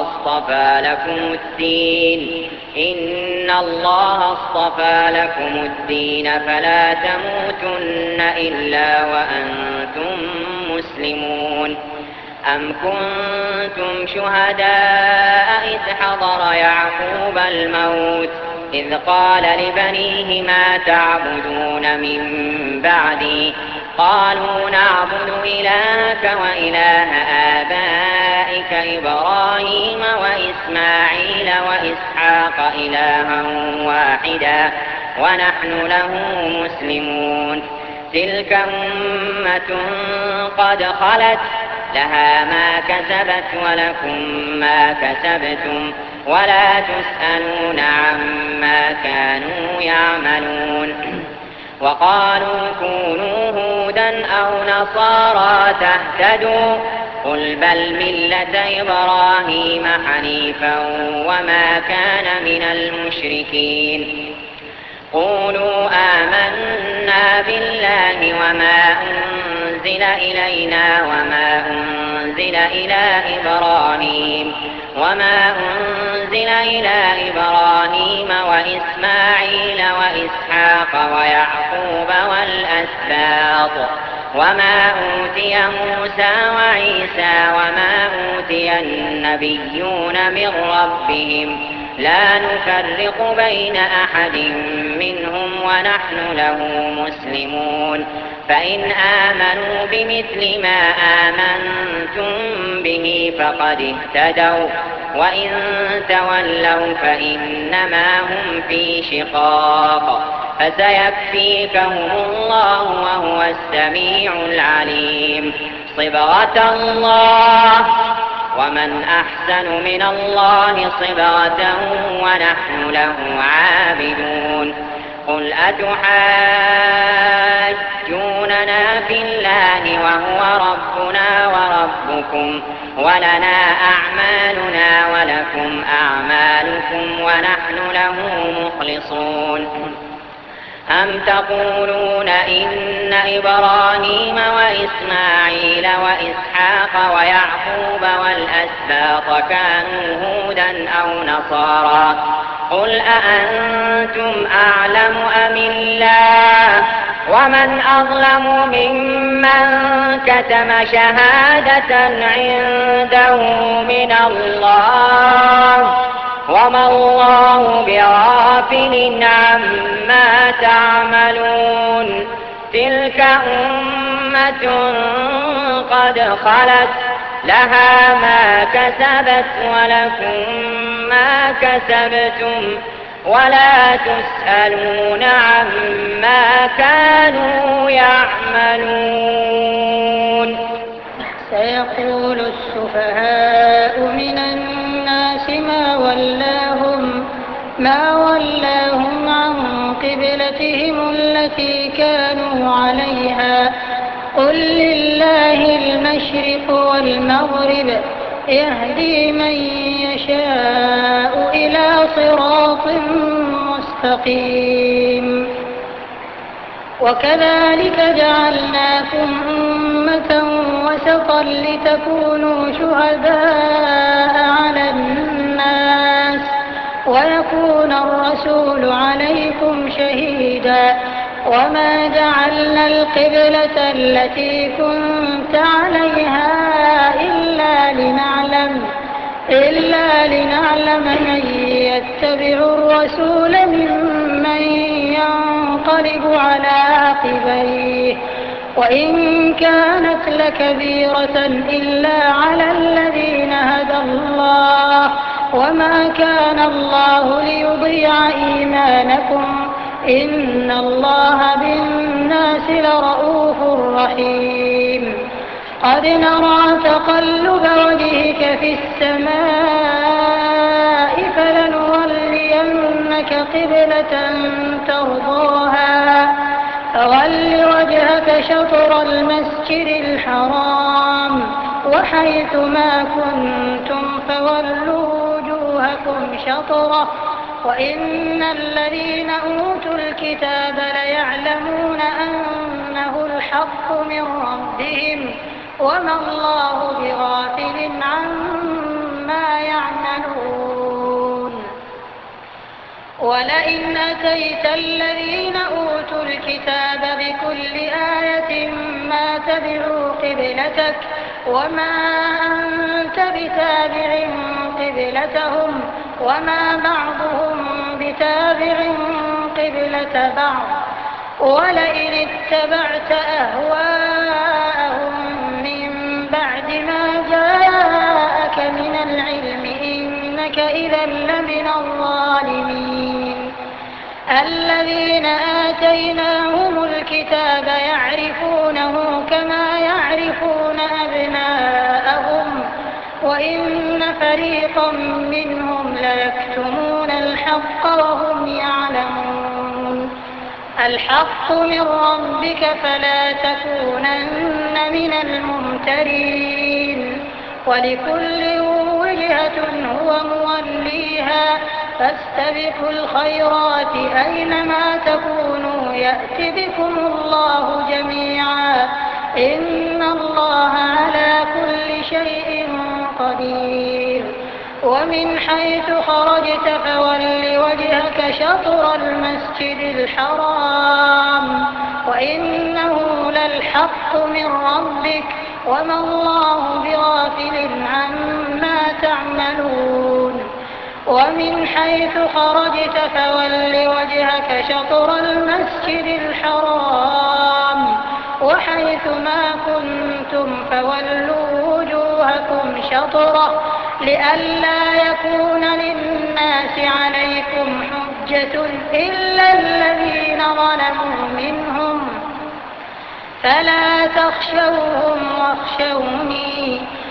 اصطفى لكم الدين فلا تموتن إلا وأنتم مسلمون أم كنتم شهداء إذ حضر يعقوب الموت إذ قال لبنيه ما تعبدون من بعدي قالوا نعبد إلهك وإله آبائك إبراهيم وإسماعيل وإسحاق إلها واحدا ونحن له مسلمون تلك أمة قد خلت لها ما كسبت ولكم ما كسبتم ولا تسألون عما كانوا يعملون وقالوا كونوا هودا أو نصارى تهتدوا قل بل ملة إبراهيم حنيفا وما كان من المشركين قولوا آمنا بالله وما أنزل إلينا وما أنزل إلى إبراهيم وإسماعيل وإسحاق ويعقوب والأسباط وما أوتي موسى وعيسى وما أوتي النبيون من ربهم لا نفرق بين أحد منهم ونحن له مسلمون فإن آمنوا بمثل ما آمنتم به فقد اهتدوا وإن تولوا فإنما هم في شقاق فسيكفيكهم الله وهو السميع العليم صبغة الله ومن أحسن من الله صبغة ونحن له عابدون قل أتحاجوننا في الله وهو ربنا وربكم ولنا أعمالنا ولكم أعمالكم ونحن له مخلصون أم تقولون إن إبراهيم وإسماعيل وإسحاق ويعقوب والأسباط كانوا هودا أو نصارى قل أأنتم أعلم أم الله ومن أظلم ممن كتم شهادة عنده من الله وما الله بغافل عما تعملون تلك أمة قد خلت لها ما كسبت ولكم ما كسبتم ولا تسألون عما كانوا يعملون سيقول السفهاء من الناس ما ولاهم عن قبلتهم التي كانوا عليها قل لله المشرق والمغرب يهدي من يشاء إلى صراط مستقيم وكذلك جعلناكم أمة وسطا لتكونوا شهداء على الناس ويكون الرسول عليكم شهيدا وما جعلنا القبلة التي كنت عليها إلا لنعلم من يتبع الرسول ممن ينقلب على عقبيه وإن كانت لكبيرة إلا على الذين هدى الله وما كان الله ليضيع إيمانكم إن الله بالناس لرءوف رحيم قد نرى تقلب وجهك في السماء فلنولينك قبلة ترضاها فول وجهك شطر المسجد الحرام وحيث ما كنتم فولوا وجوهكم شطره وإن الذين أوتوا الكتاب ليعلمون أنه الحق من ربهم وما الله بغافل عما يعملون ولئن أتيت الذين أوتوا الكتاب بكل آية ما تبعوا قبلتك وما أنت بتابع قبلتهم وما بعضهم بتابع قبلة بعض ولئن اتبعت أهواءهم من بعد ما جاءك من العلم إنك إذا لمن الظالمين الذين آتيناهم الكتاب يعرفونه كما يعرفون أبناءهم وإن فريقا منهم ليكتمون الحق وهم يعلمون الحق من ربك فلا تكونن من الممترين ولكل وجهة هو موليها فاستبقوا الخيرات أينما تكونوا يأت بكم الله جميعا إن الله على كل شيء قدير ومن حيث خرجت فول وجهك شطر المسجد الحرام وإنه للحق من ربك وما الله بغافل عما تعملون ومن حيث خرجت فول وجهك شطر المسجد الحرام وحيث ما كنتم فولوا وجوهكم شطره لئلا يكون للناس عليكم حجة إلا الذين ظلموا منهم فلا تخشوهم واخشوني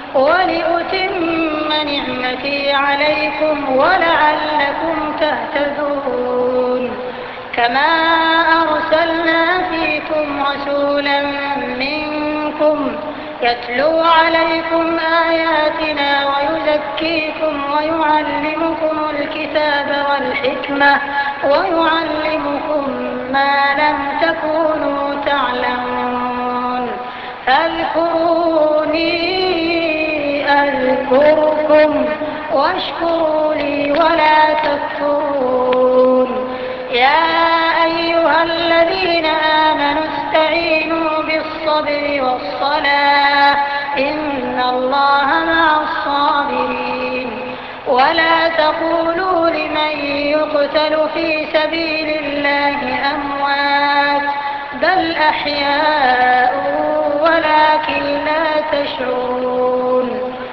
ولأتم نعمتي عليكم ولعلكم تهتدون كما أرسلنا فيكم رسولا منكم يتلو عليكم آياتنا ويزكيكم ويعلمكم الكتاب والحكمة ويعلمكم ما لم تكونوا تعلمون فاذكروني أذكركم واشكروا لي ولا تكفرون يا أيها الذين آمنوا استعينوا بالصبر والصلاة إن الله مع الصابرين ولا تقولوا لمن يقتل في سبيل الله أموات بل أحياء ولكن لا تشعرون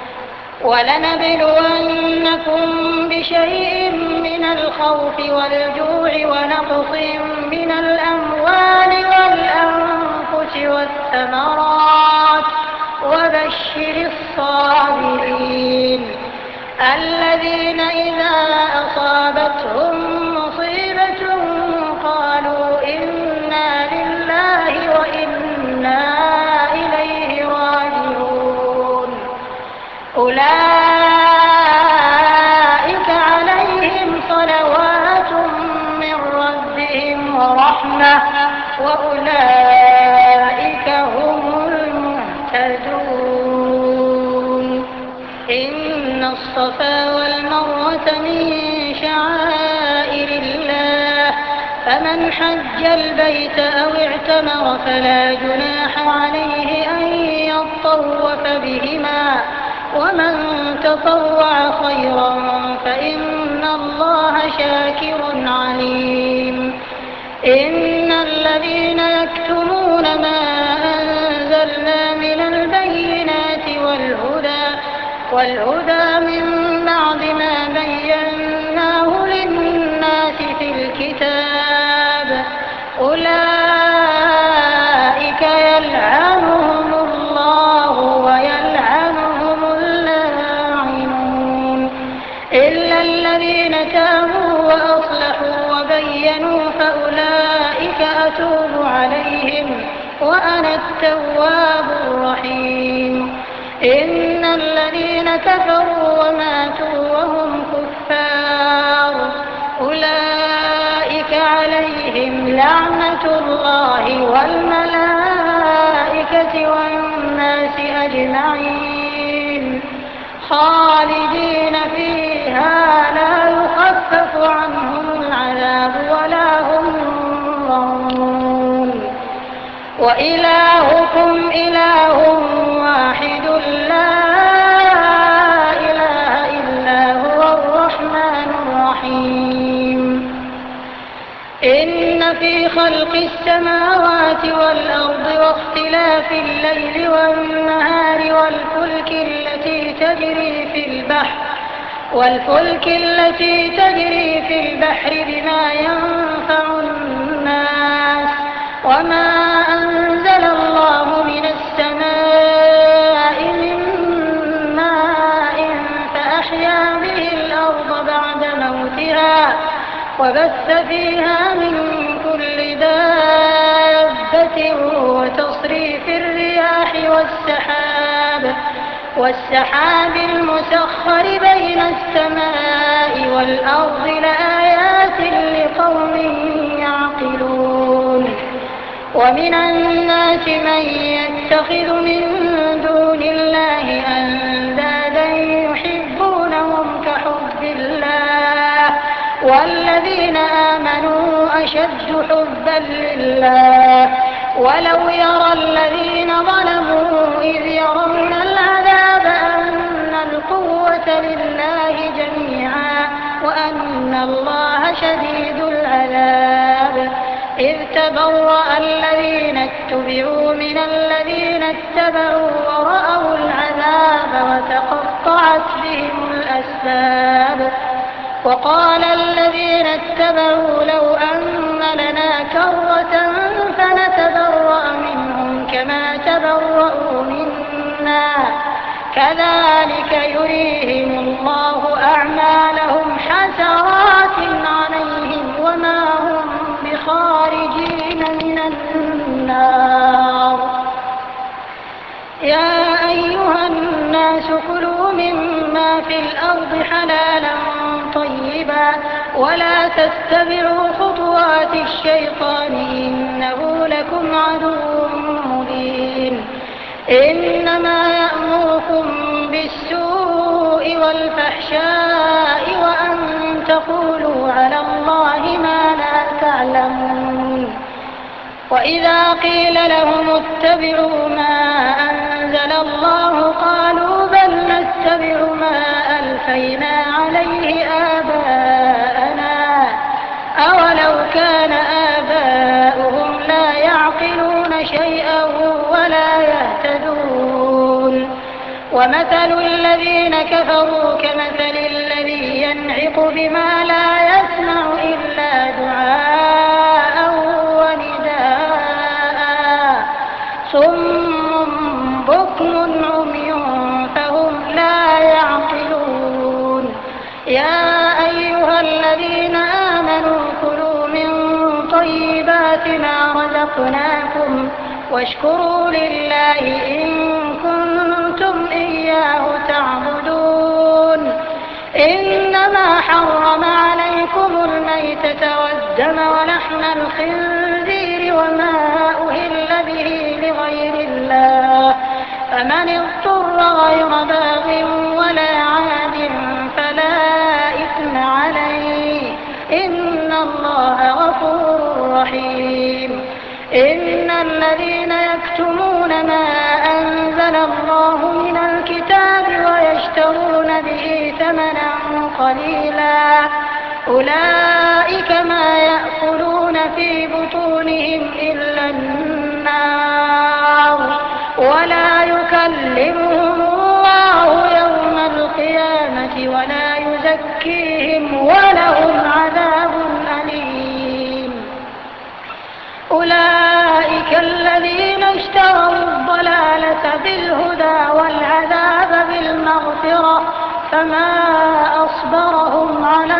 ولنبلونكم بشيء من الخوف والجوع ونقص من الأموال والأنفس والثمرات وبشر الصابرين الذين إذا أصابتهم مصيبة قالوا إنا لله وإنا إليه راجعون أولئك عليهم صلوات من ربهم ورحمة وأولئك هم المهتدون إن الصفا والمروة من شعائر الله فمن حج البيت أو اعتمر فلا جناح عليه أن يطوف بهما ومن تطوع خيرا فإن الله شاكر عليم إن الذين يكتمون ما أنزلنا من البينات والهدى من بعد ما بيناه للناس في الكتاب أولئك يلعنهم الله ويلعنهم اللاعنون إلا الذين تابوا وأصلحوا وبينوا فأولئك أتوب عليهم وأنا التواب الرحيم إن الذين كفروا وماتوا وهم كفار أولئك عليهم لعنة الله والملائكة والناس أجمعين خالدين فيها لا يخفف عنهم العذاب ولا هم ينظرون وإلهكم إله واحد لا إله إلا هو الرحمن الرحيم إن في خلق السماوات والأرض واختلاف الليل والنهار والفلك التي تجري في البحر بما ينفع الناس وما أنزل الله من السماء من ماء فأحيا به الأرض بعد موتها وبث فيها من كل دابة وتصريف الرياح والسحاب المسخر بين السماء والأرض لآيات لقوم يعقلون ومن الناس من يتخذ من دون الله أندادا يحبونهم كحب الله والذين آمنوا أشد حبا لله ولو يرى الذين ظلموا إذ يرون العذاب أن القوة لله جميعا وأن الله شديد العذاب إذ تبرأ الذين اتبعوا من الذين اتبعوا ورأوا العذاب وتقطعت بهم الأسباب وقال الذين اتبعوا لو أن لنا كرة فنتبرأ منهم كما تبرأوا منا كذلك يريهم الله أعمالهم حسرات عليهم وما هم بخارجين من النار يا أيها الناس كلوا مما في الأرض حلالا طيبا ولا تتبعوا خطوات الشيطان إنه لكم عدو مبين إنما يأمركم بالسوء والفحشاء وأن تقولوا على الله ما لا تعلمون وإذا قيل لهم اتبعوا ما أنزل الله قالوا بل نتبع ما ألفينا عليه آباءنا أولو كان آباؤهم لا يعقلون شيئا ولا يهتدون ومثل الذين كفروا كمثل الذي ينعق بما لا يسمع إلا دعاء ونداء صم بكم عمي فهم لا يعقلون يا أيها الذين آمنوا كلوا من طيبات ما رزقناكم واشكروا لله إن كنتم إياه تعبدون إنما حرم عليكم الميتة والدم ولحم الخنزير وما أهل به لغير الله فمن اضطر غير باغ ولا عاد فلا إثم عليه إن الله غفور رحيم إن الذين يكتمون ما أنزل الله من الكتاب ويشترون به ثمنا قليلا أولئك ما يأكلون في بطونهم إلا النار يكلمهم الله يوم القيامة ولا يزكيهم ولهم عذاب أليم. أولئك الذين اشتروا الضلالة بالهدى والعذاب بالمغفرة فما أصبرهم على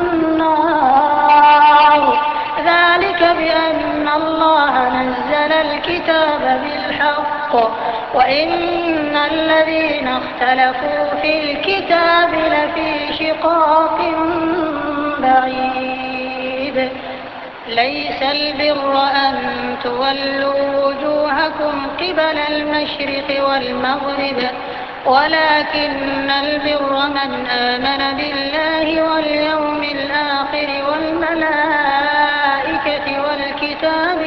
النار. ذلك بأن الله نزل الكتاب بالحق وإن الذين اختلفوا في الكتاب لفي شقاق بعيد. ليس البر أن تولوا وجوهكم قبل المشرق والمغرب ولكن البر من آمن بالله واليوم الآخر والملائكة والكتاب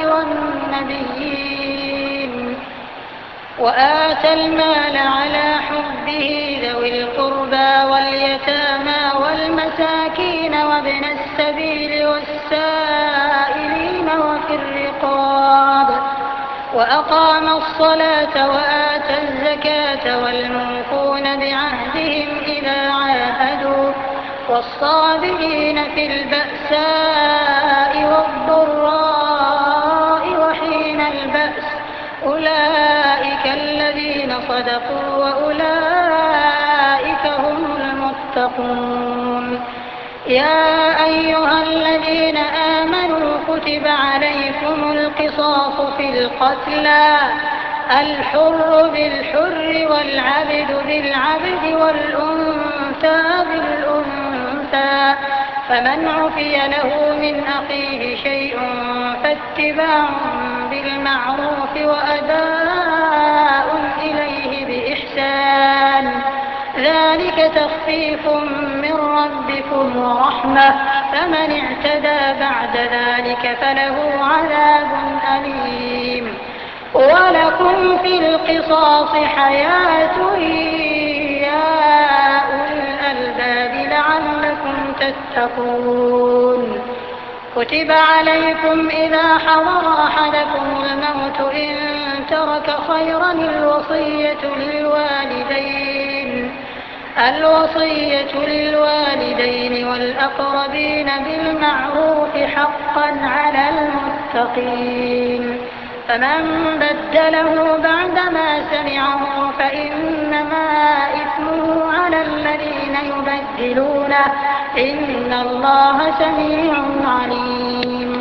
والنبيين وآتى المال على حبه ذوي القربى واليتامى والمساكين وابن السبيل والسائلين وفي الرقاب وأقام الصلاة وآتى الزكاة والموفون بعهدهم إذا عاهدوا والصابرين في البأساء والضراء وحين البأس أولئك الذين صدقوا وأولئك هم المتقون. يا أيها الذين آمنوا كتب عليكم القصاص في القتلى الحر بالحر والعبد بالعبد والأنثى بالأنثى فمن عفي له من أخيه شيء فاتباع بالمعروف وأداء إليه بإحسان ذلك تخفيف من ربكم ورحمة فمن اعتدى بعد ذلك فله عذاب أليم. ولكم في القصاص حياة يا أولي الألباب لعلكم تتقون. كتب عليكم إذا حضر أحدكم الموت إن ترك خيرا الوصية للوالدين والأقربين بالمعروف حقا على المتقين. فمن بدله بعدما سمعه فإنما إثمه على الذين يبدلونه إن الله سميع عليم.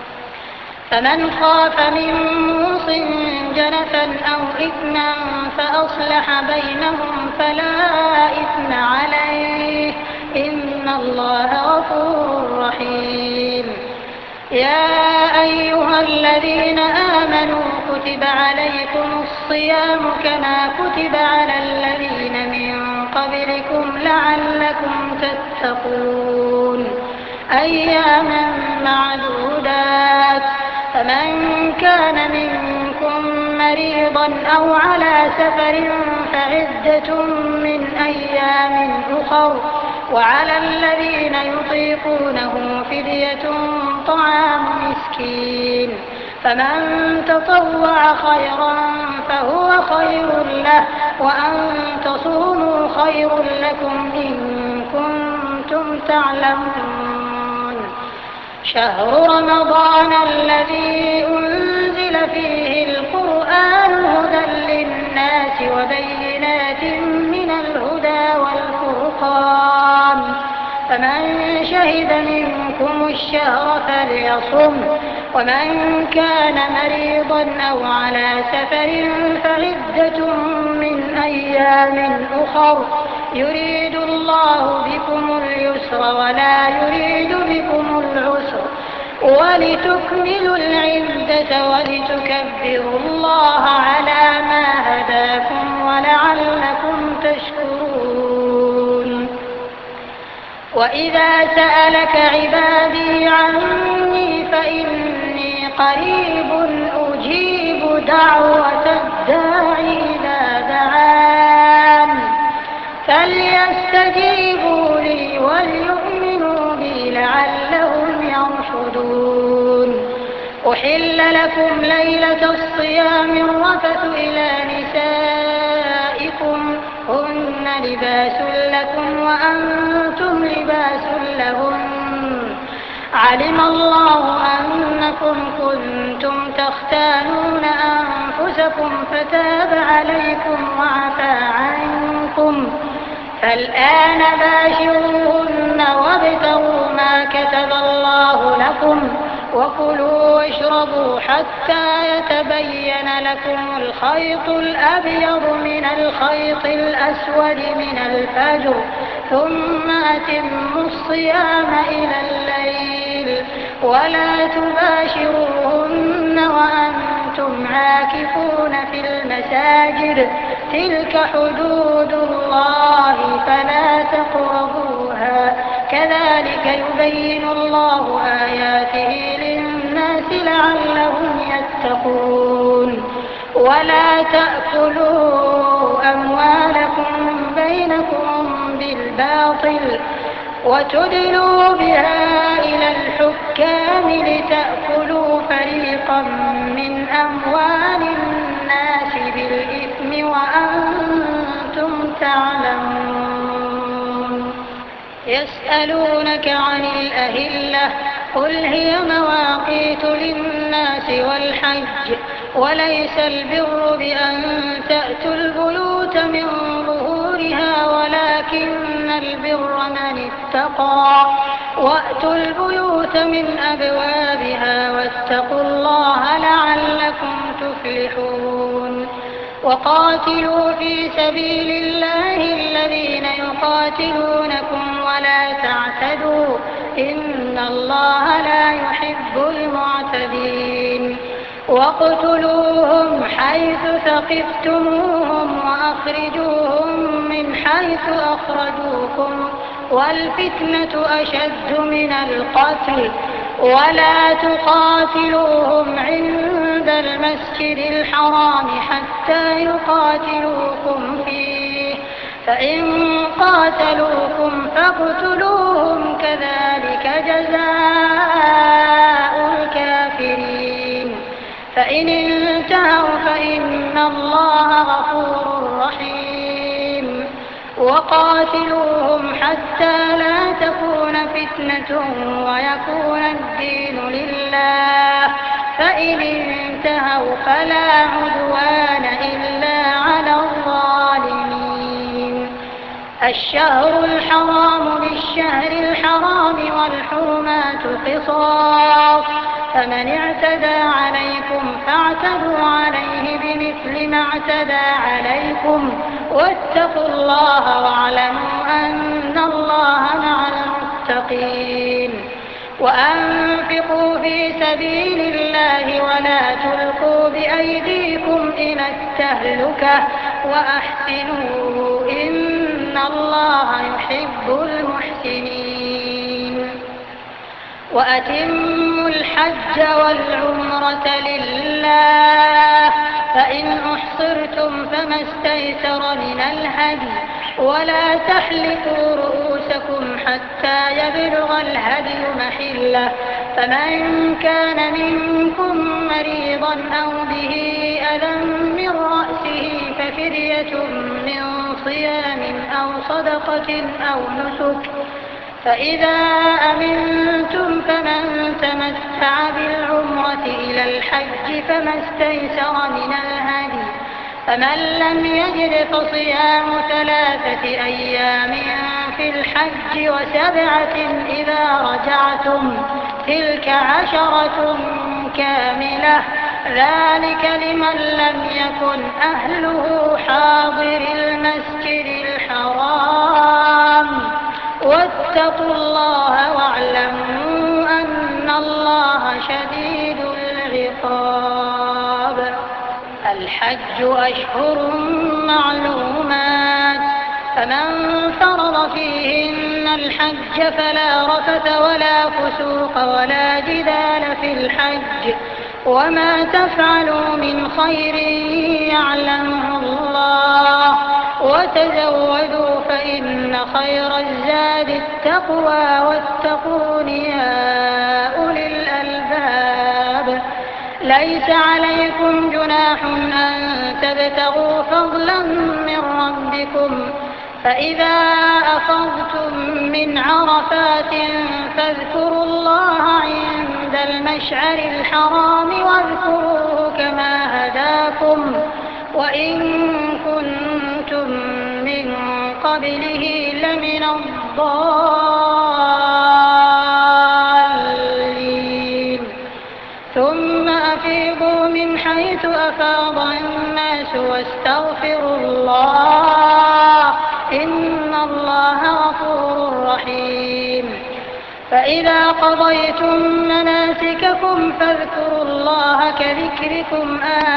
فمن خاف من موص جنفا أو إثما فأصلح بينهم فلا إثم عليه إن الله غفور رحيم. يا أيها الذين آمنوا كتب عليكم الصيام كما كتب على الذين من قبلكم لعلكم تتقون أياما معدودات فمن كان منكم مريضا أو على سفر فعدة من أيام أخر وعلى الذين يطيقونه فدية طعام مسكين فمن تطوع خيرا فهو خير له وأن تصوموا خير لكم إن كنتم تعلمون. شهر رمضان الذي أنزل فيه القرآن هدى للناس وبينات من الهدى والفرقان فمن شهد منكم الشهر فليصم ومن كان مريضا أو على سفر فعدة من أيام أخر يريد الله بكم اليسر ولا يريد بكم العسر ولتكملوا العدة ولتكبروا الله على ما هداكم ولعلكم تشكرون. وإذا سألك عبادي عني فإني قريب أجيب دعوة الداعي إذا دعان فليستجيبوا لي وليؤمنوا بي لعلهم يرشدون. أحل لكم ليلة الصيام الرفث إلى نسائكم لكم هن لباس لكم وأنتم لباس لهن علم الله أنكم كنتم تختانون أنفسكم فتاب عليكم وعفى عنكم فالآن باشروهن وابتغوا ما كتب الله لكم وكلوا واشربوا حتى يتبين لكم الخيط الأبيض من الخيط الأسود من الفجر ثم أتموا الصيام إلى الليل ولا تباشروهن وأنتم عاكفون في المساجد تلك حدود الله فلا تقربوها كذلك يبين الله آياته للناس لعلهم يتقون ولا تأكلوا أموالكم بينكم بالباطل وتدلوا بها إلى الحكام لتأكلوا فريقا من أموال الناس بالإثم وأنتم تعلمون يسألونك عن الأهلة قل هي مواقيت للناس والحج وليس البر بأن تأتوا البيوت من ظهورها ولكن البر من اتقى وأتوا البيوت من أبوابها واتقوا الله لعلكم تفلحون وقاتلوا في سبيل الله الذين يقاتلونكم ولا تعتدوا إن الله لا يحب المعتدين واقتلوهم حيث ثقفتموهم وأخرجوهم من حيث أخرجوكم والفتنة أشد من القتل ولا تقاتلوهم عند المسجد الحرام حتى يقاتلوكم فيه فإن قاتلوكم فاقتلوهم كذلك جزاء الكافرين فإن انتهوا فإن الله غفور رحيم وقاتلوهم حتى لا تكون فتنة ويكون الدين لله فإن انتهوا فلا عدوان إلا على الظالمين الشهر الحرام بالشهر الحرام والحرمات قصاص فمن اعتدى عليكم فاعتدوا عليه بمثل ما اعتدى عليكم واتقوا الله واعلموا أن الله مع المتقين وأنفقوا في سبيل الله ولا تلقوا بأيديكم إلى التهلكة وأحسنوا إن الله يحب المحسنين وأتموا الحج والعمرة لله فإن أحصرتم فما استيسر من الهدي ولا تحلقوا رؤوسكم حتى يبلغ الهدي محله فمن كان منكم مريضا أو به أذى من رأسه ففدية من صيام أو صدقة أو نسك فإذا أمنتم فمن تمتع بالعمرة إلى الحج فما استيسر من الهدي فمن لم يجد فصيام 3 أيام في الحج و7 إذا رجعتم تلك 10 كاملة ذلك لمن لم يكن أهله حاضر المسجد الحرام واتقوا الله واعلموا أن الله شديد العقاب الحج أشهر معلومات فمن فرض فيهن الحج فلا رفث ولا فسوق ولا جدال في الحج وما تفعلوا من خير يعلمه الله وتزودوا فإن خير الزاد التقوى واتقون يا أولي الألباب ليس عليكم جناح أن تبتغوا فضلا من ربكم، فإذا أفضتم من عرفات فاذكروا الله عند المشعر الحرام واذكروه كما هداكم وإن كنتم من قبله لمن الضالين. ثم أفيضوا من حيث أفاض الناس واستغفروا الله إن الله غفور رحيم. فإذا قضيتم مناسككم فاذكروا الله كذكركم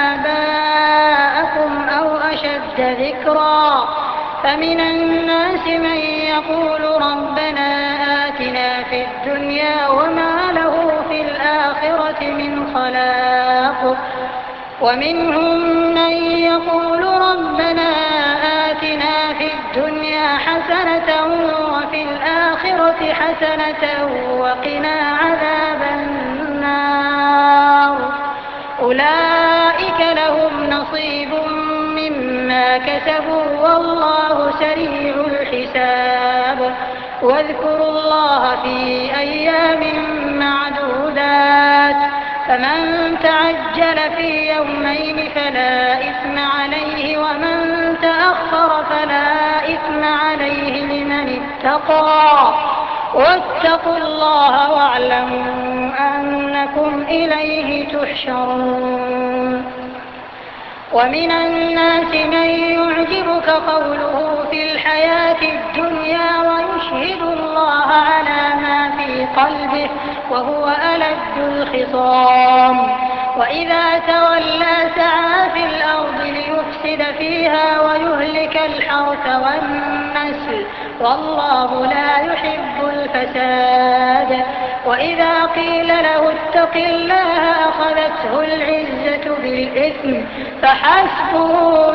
آباءكم أو أشد ذكرا. فمن الناس من يقول ربنا آتنا في الدنيا وما له في الآخرة من خلاق، ومنهم من يقول ربنا آتنا في الدنيا حسنة وفي الآخرة حسنة وقنا عذاب النار. أولئك لهم نصيب مما كسبوا والله سريع الحساب. واذكروا الله في أيام معدودات، فمن تعجل في يومين فلا إثم عليه ومن تأخر فلا إثم عليه لمن اتقى. واتقوا الله واعلموا أنكم إليه تحشرون. ومن الناس من يعجبك قوله في الحياة الدنيا ويشهد الله على ما في قلبه وهو ألد الخصام، وإذا تولى سعى في الأرض ليفسد فيها ويهلك الحرث والنسل والله لا يحب الفساد. وإذا قيل له اتق الله أخذته العزة بالإثم فحسبه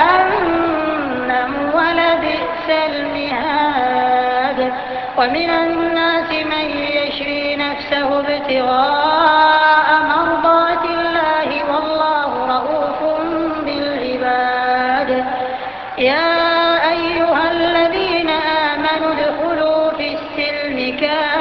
جهنم ولبئس المهاد. ومن الناس من يشري نفسه ابتغاء مرضات الله والله رؤوف بالعباد. يا أيها الذين آمنوا ادخلوا في السلم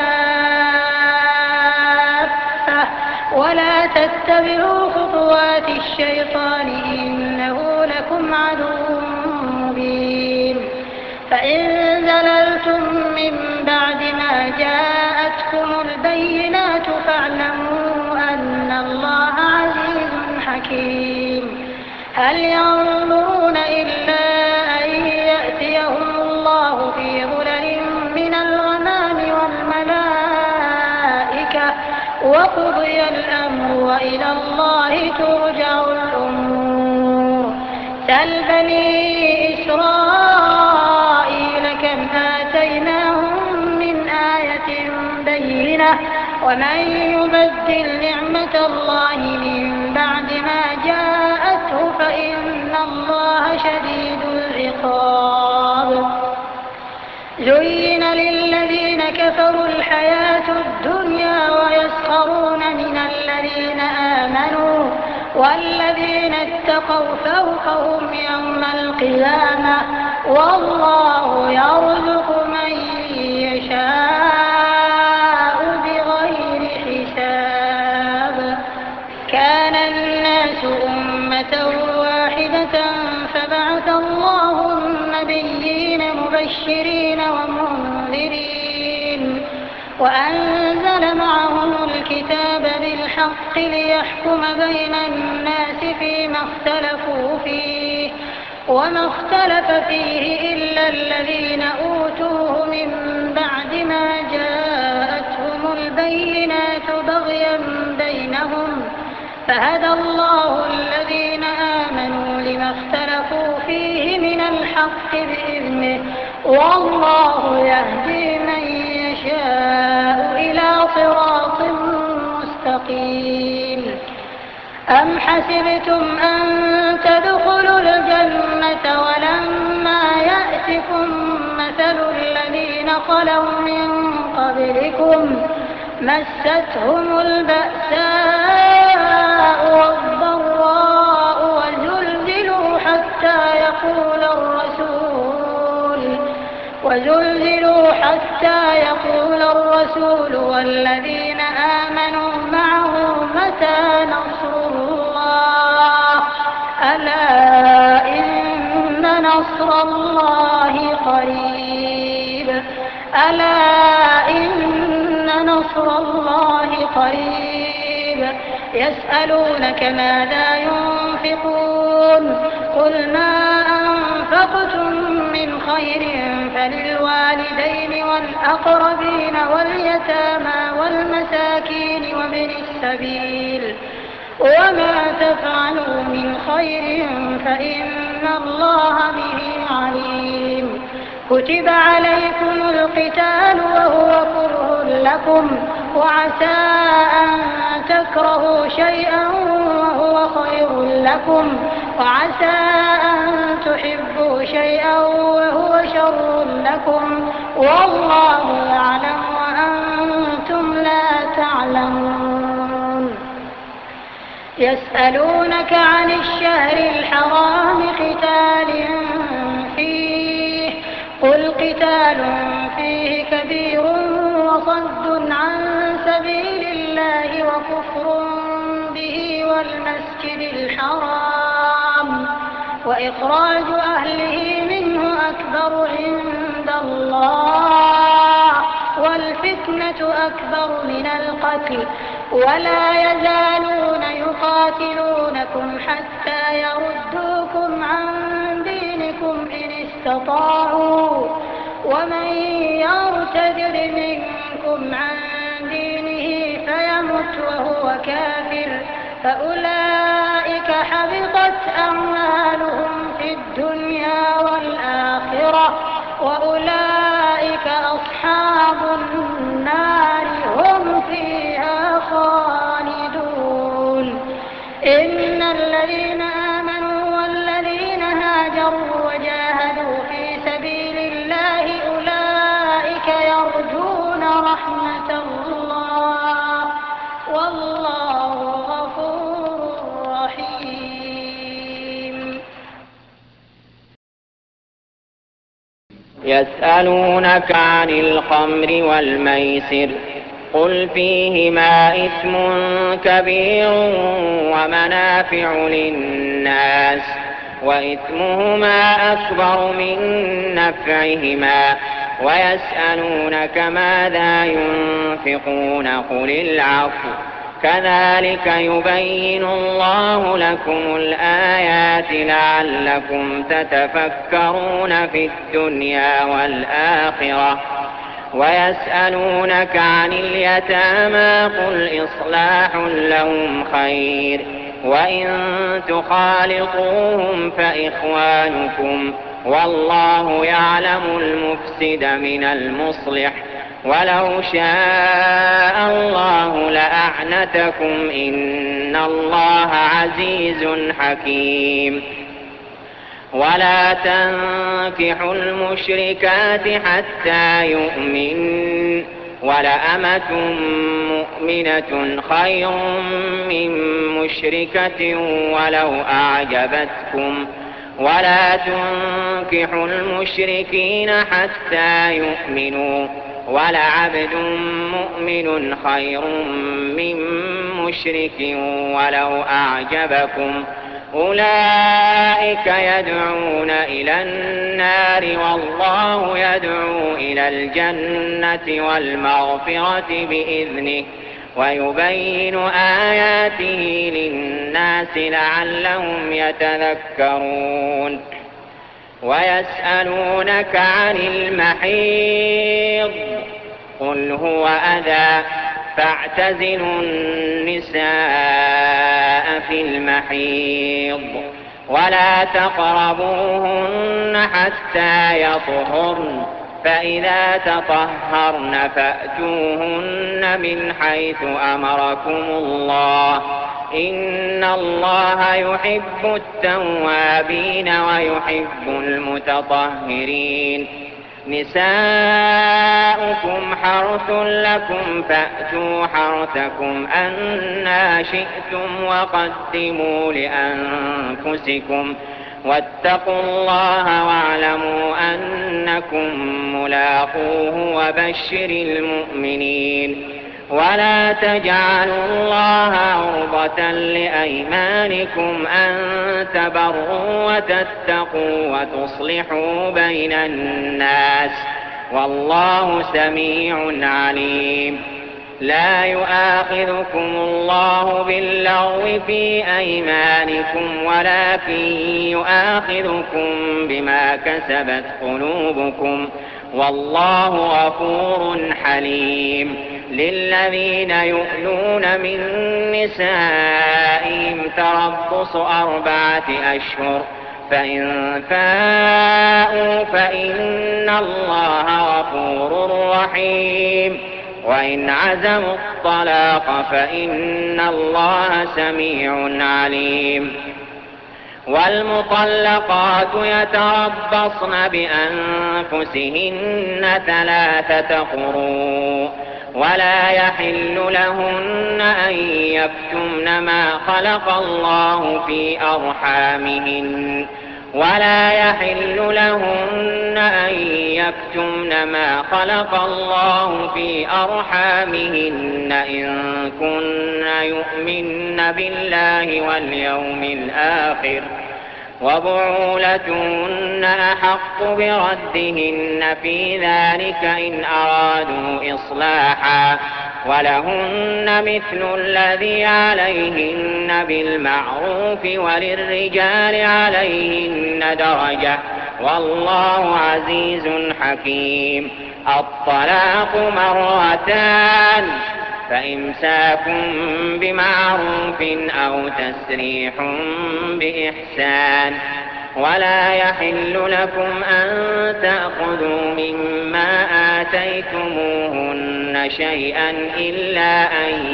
كافة ولا تتبعوا خطوات الشيطان إنه لكم عدو مبين. فإن زللتم من بعد ما جاءتكم البينات فاعلموا أن الله عزيز حكيم. هل ينظرون إلا أن يأتيهم الله في ظلل من الغمام والملائكة وقضي الأمر وإلى الله ترجع الأمور. سل بني إسرائيل كم آتيناهم من آية بينة ومن يبدل نعمة الله من بعد ما جاءته فإن الله شديد العقاب. زين للذين كفروا الحياة الدنيا ويسخرون من الذين آمنوا والذين اتقوا فوقهم يوم القيامة والله يرزق من يشاء بغير حساب. كان الناس أمة واحدة فبعث الله النبيين مبشرين ومنذرين وأنزل معهم الكتاب بالحق ليحكم بين الناس فيما اختلفوا فيه وما اختلف فيه إلا الذين أوتوه من بعد ما جاءتهم البينات بغيا بينهم فهدى الله الذين آمنوا لما اختلفوا فيه من الحق بإذنه والله يهدي من يشاء إلى صراط مستقيم. أم حسبتم أن تدخلوا الجنة ولما يأتكم مثل الذين خلوا من قبلكم مستهم البأساء حتى يقول الرسول والذين آمنوا معه متى نصر الله ألا إن نصر الله قريب ألا إن نصر الله قريب يسألونك ماذا ينفقون قل ما أنفقتم من خير فللوالدين والأقربين واليتامى والمساكين وابن السبيل وما تفعلوا من خير فإن الله به عليم كتب عليكم القتال وهو كره لكم وعسى أن تكرهوا شيئا وهو خير لكم وعسى أن تحبوا شيئا وهو شر لكم والله يعلم وأنتم لا تعلمون يسألونك عن الشهر الحرام قتال فيه قل قتال فيه كبير وصد عن سبيل الله وكفر به والمسجد الحرام وإخراج أهله منه أكبر عند الله والفتنة أكبر من القتل ولا يزالون يقاتلونكم حتى يردوكم عن دينكم إن استطاعوا ومن يرتد منكم عن دينه فيمت وهو كافر فأولئك حبطت أعمالهم في الدنيا والآخرة وأولئك أصحاب النار هم فيها خالدون إن الذين آمنوا والذين هاجروا وجاهدوا في سبيل الله أولئك يرجون رحمة الله والله غفور رحيم يسألونك عن الخمر والميسر قل فيهما إثم كبير ومنافع للناس وإثمهما أكبر من نفعهما ويسألونك ماذا ينفقون قل العفو كذلك يبين الله لكم الآيات لعلكم تتفكرون في الدنيا والآخرة ويسألونك عن اليتامى قل إصلاح لهم خير وإن تخالطوهم فإخوانكم والله يعلم المفسد من المصلح ولو شاء الله لأعنتكم إن الله عزيز حكيم ولا تنكحوا المشركات حتى يؤمنوا ولأمة مؤمنة خير من مشركة ولو أعجبتكم ولا تنكحوا المشركين حتى يؤمنوا ولعبد مؤمن خير من مشرك ولو أعجبكم أولئك يدعون إلى النار والله يدعو إلى الجنة والمغفرة بإذنه ويبين آياته للناس لعلهم يتذكرون ويسألونك عن المحيض قل هو أذى فاعتزلوا النساء في المحيض ولا تقربوهن حتى يطهرن فإذا تطهرن فأتوهن من حيث أمركم الله إن الله يحب التوابين ويحب المتطهرين نساؤكم حرث لكم فأتوا حرثكم أنى شئتم وقدموا لأنفسكم واتقوا الله واعلموا أنكم ملاقوه وبشر المؤمنين. ولا تجعلوا الله عرضة لأيمانكم أن تبروا وتتقوا وتصلحوا بين الناس والله سميع عليم. لا يؤاخذكم الله باللغو في أيمانكم ولكن يؤاخذكم بما كسبت قلوبكم والله غفور حليم. للذين يؤلون من نسائهم تربص 4 أشهر فإن فاءوا فإن الله غفور رحيم. وإن عزموا الطلاق فإن الله سميع عليم. والمطلقات يتربصن بأنفسهن 3 قروء ولا يحل لهن أن يكتمن ما خلق الله في أرحامهن ما خلق الله في أرحامهن إن كن يؤمن بالله واليوم الآخر وبعولتهن أحق بردهن في ذلك إن أرادوا إصلاحا ولهن مثل الذي عليهن بالمعروف وللرجال عليهن درجة والله عزيز حكيم. الطلاق 2 فإمساك بمعروف أو تسريح بإحسان. ولا يحل لكم أن تأخذوا مما آتيتموهن شيئا إلا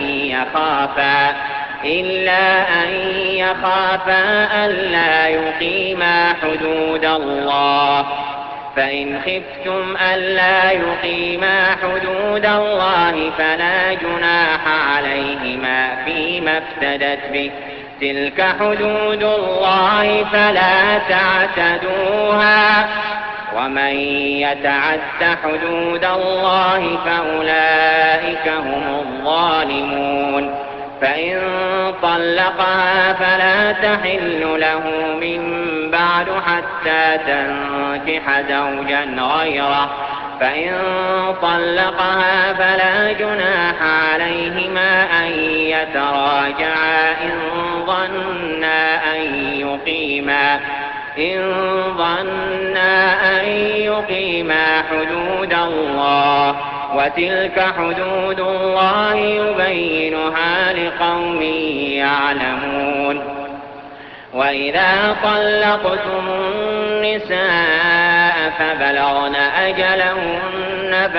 أن يخافا ألا يقيما حدود الله. فإن خفتم ألا يقيما حدود الله فلا جناح عليهما فيما افتدت به. تلك حدود الله فلا تعتدوها ومن يتعد حدود الله فأولئك هم الظالمون. فإن طلقها فلا تحل له من بعد حتى تنكح زوجا غيره. فإن طلقها فلا جناح عليهما أن يتراجعا إن ظنا أن يقيما حدود الله. وتلك حدود الله يبينها لقوم يعلمون. وإذا طلقتم النساء فبلغن أجلهن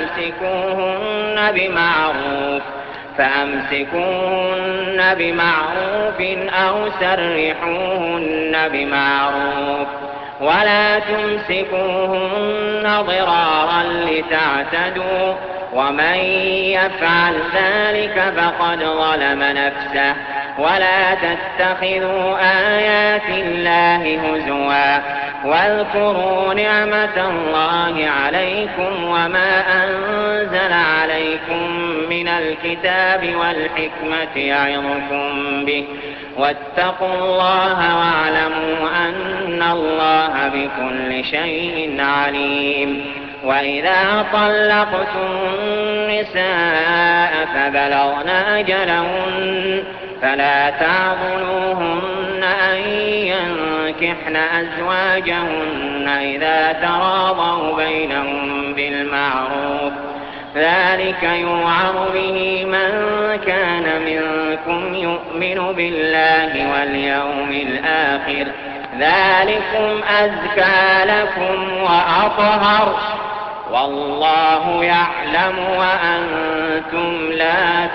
فأمسكوهن بمعروف أو سرحوهن بمعروف ولا تمسكوهن ضرارا لتعتدوا ومن يفعل ذلك فقد ظلم نفسه. ولا تتخذوا آيات الله هزوا واذكروا نعمة الله عليكم وما أنزل عليكم من الكتاب والحكمة يعظكم به واتقوا الله واعلموا أن الله بكل شيء عليم. وإذا طلقتم النساء فبلغن أجلهن فلا تعضلوهن أن ينكحن أزواجهن إذا تراضوا بينهم بالمعروف. ذلك يوعظ به من كان منكم يؤمن بالله واليوم الآخر. ذلكم أزكى لكم وأطهر والله يعلم وأنتم لا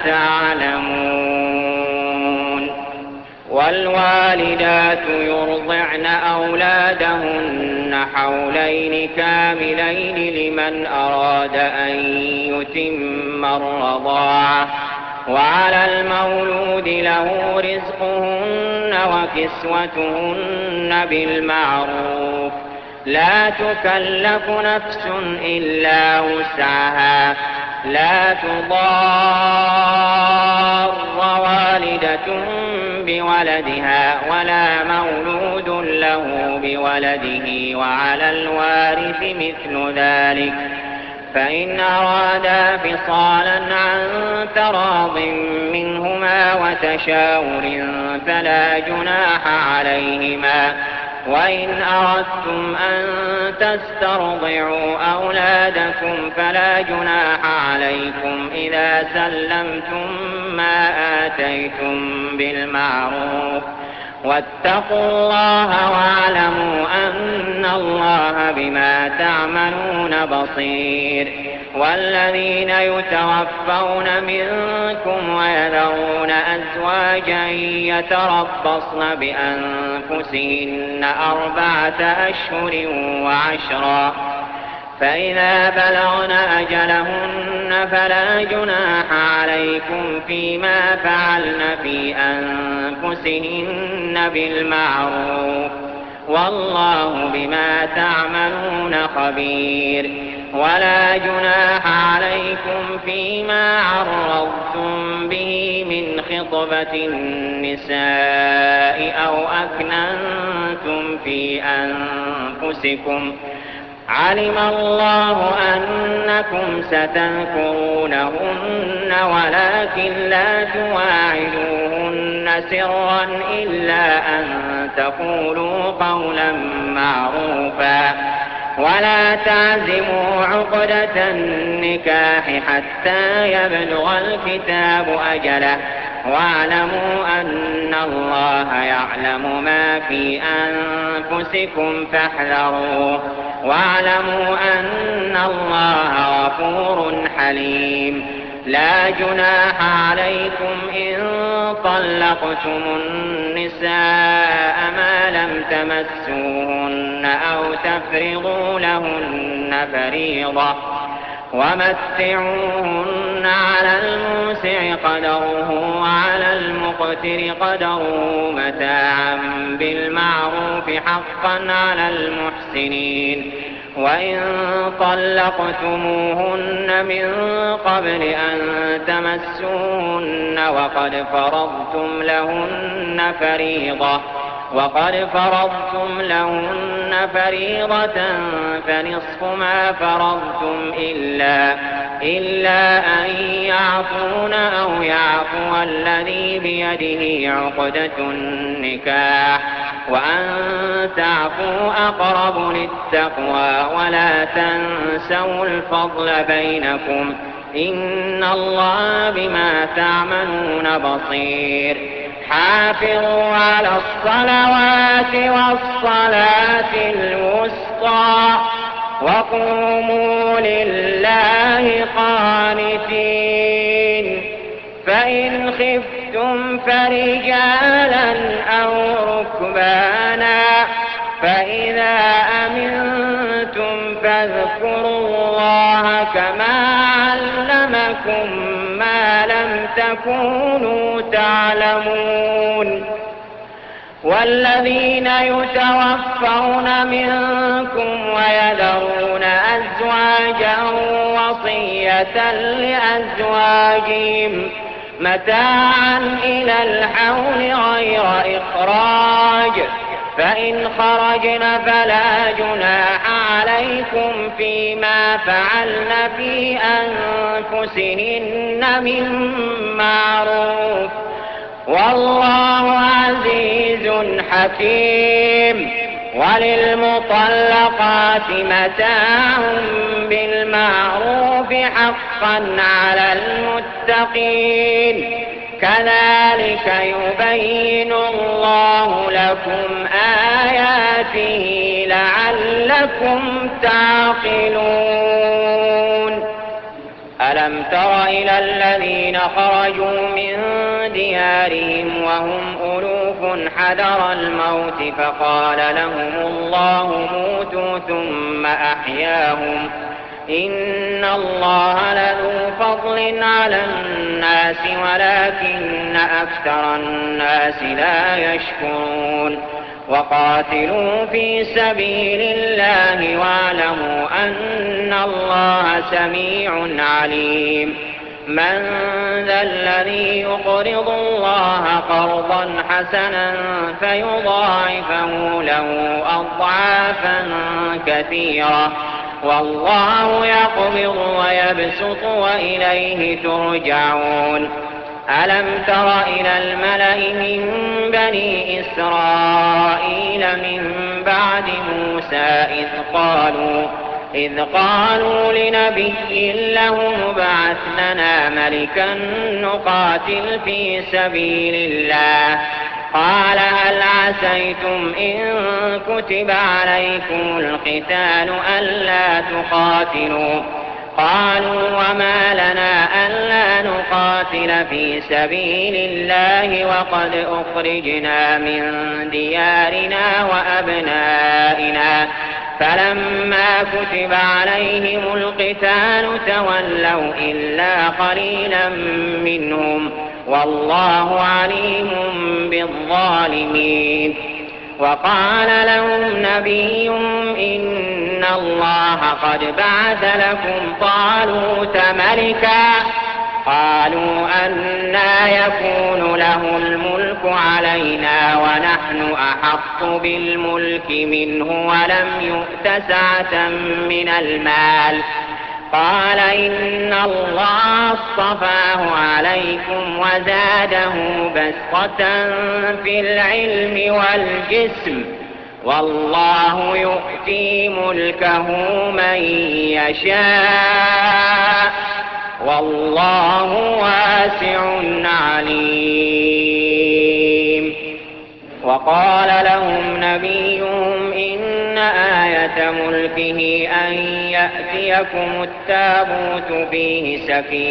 تعلمون. والوالدات يرضعن أولادهن حولين كاملين لمن أراد أن يتم الرضاعة. وعلى المولود له رزقهن وكسوتهن بالمعروف لا تكلف نفس إلا وسعها لا تضار والدة بولدها ولا مولود له بولده وعلى الوارث مثل ذلك فإن أرادا فصالا عن تراض منهما وتشاور فلا جناح عليهما وإن أردتم أن تسترضعوا أولادكم فلا جناح عليكم إذا سلمتم ما آتيتم بالمعروف واتقوا الله واعلموا أن الله بما تعملون بصير والذين يتوفون منكم ويذرون أزواجا يتربصن بأنفسهن 4 أشهر وعشرا فإذا بلغن أجلهن فلا جناح عليكم فيما فعلن في أنفسهن بالمعروف والله بما تعملون خبير ولا جناح عليكم فيما عرضتم به من خطبة النساء أو أكننتم في أنفسكم علم الله أنكم ستذكرونهن ولكن لا تواعدوهن سرا إلا أن تقولوا قولا معروفا ولا تعزموا عقدة النكاح حتى يبلغ الكتاب أجله واعلموا أن الله يعلم ما في أنفسكم فاحذروه واعلموا أن الله غفور حليم لا جناح عليكم إن طلقتم النساء ما لم تمسوهن أو تفرضوا لهن فريضة ومتعوهن على الموسع قدره وعلى المقتر قدره متاعا بالمعروف حقا على المحسنين وإن طلقتموهن من قبل أن تمسوهن وقد فرضتم لهن فريضة فنصف ما فرضتم إلا أن يعفون أو يعفو الذي بيده عقدة النكاح وأن تعفوا أقرب للتقوى ولا تنسوا الفضل بينكم إن الله بما تعملون بصير حافظوا على الصلوات والصلاة الوسطى وقوموا لله قانتين فإن خفتم فرجالا أو ركبانا فإذا أمنتم فاذكروا الله كما علمكم ما لم تكونوا تعلمون والذين يتوفون منكم ويذرون أزواجا وصية لأزواجهم متاعا إلى الحول غير إخراج فإن خرجن فلا جناح عليكم فيما فعلن في أنفسهن من معروف والله عزيز حكيم وللمطلقات متاع بالمعروف حقا على المتقين كذلك يبين الله لكم آياته لعلكم تعقلون ألم تر إلى الذين خرجوا من ديارهم وهم ألوف حذر الموت فقال لهم الله موتوا ثم أحياهم إن الله لذو فضل على الناس ولكن أكثر الناس لا يشكرون وقاتلوا في سبيل الله واعلموا أن الله سميع عليم من ذا الذي يقرض الله قرضا حسنا فيضاعفه له أضعافا كثيرة والله يقبض ويبسط وإليه ترجعون ألم تر إلى الملأ من بني إسرائيل من بعد موسى إذ قالوا لنبي له ابعث لنا ملكا نقاتل في سبيل الله قال هل عسيتم إن كتب عليكم القتال ألا تقاتلوا قالوا وما لنا ألا نقاتل في سبيل الله وقد أخرجنا من ديارنا وأبنائنا فلما كتب عليهم القتال تولوا إلا قليلا منهم والله عليم بالظالمين وقال لهم نبيهم إن الله قد بعث لكم طالوت ملكا قالوا أنى يكون له الملك علينا ونحن أحق بالملك منه ولم يؤت سعة من المال قال إن الله اصطفاه عليكم وزاده بسطة في العلم والجسم والله يؤتي ملكه من يشاء والله واسع عليم وقال لهم نبيهم إن آية ملكه أن يأتيكم التابوت فيه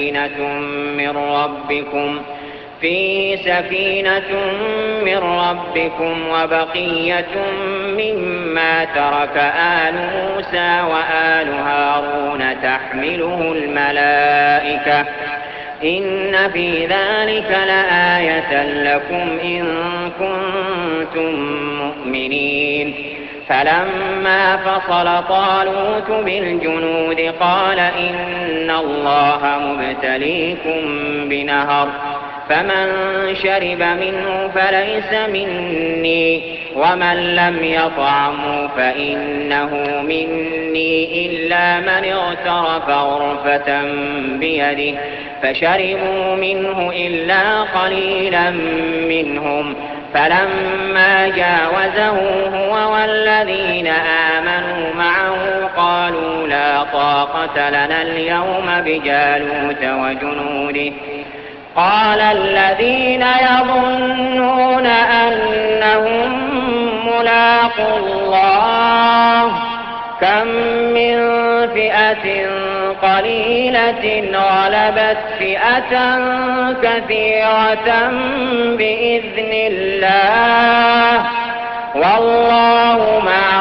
سكينة من ربكم وبقية مما ترك آل موسى وآل هارون تحمله الملائكة إن في ذلك لآية لكم إن كنتم مؤمنين فلما فصل طالوت بالجنود قال إن الله مبتليكم بنهر فمن شرب منه فليس مني ومن لم يطعمه فإنه مني إلا من اغترف غرفة بيده فشربوا منه إلا قليلا منهم فلما جاوزه هو والذين آمنوا معه قالوا لا طاقة لنا اليوم بجالوت وجنوده قال الذين يظنون أنهم ملاقو الله كم من فئة قليلة غلبت فئة كثيرة بإذن الله والله مع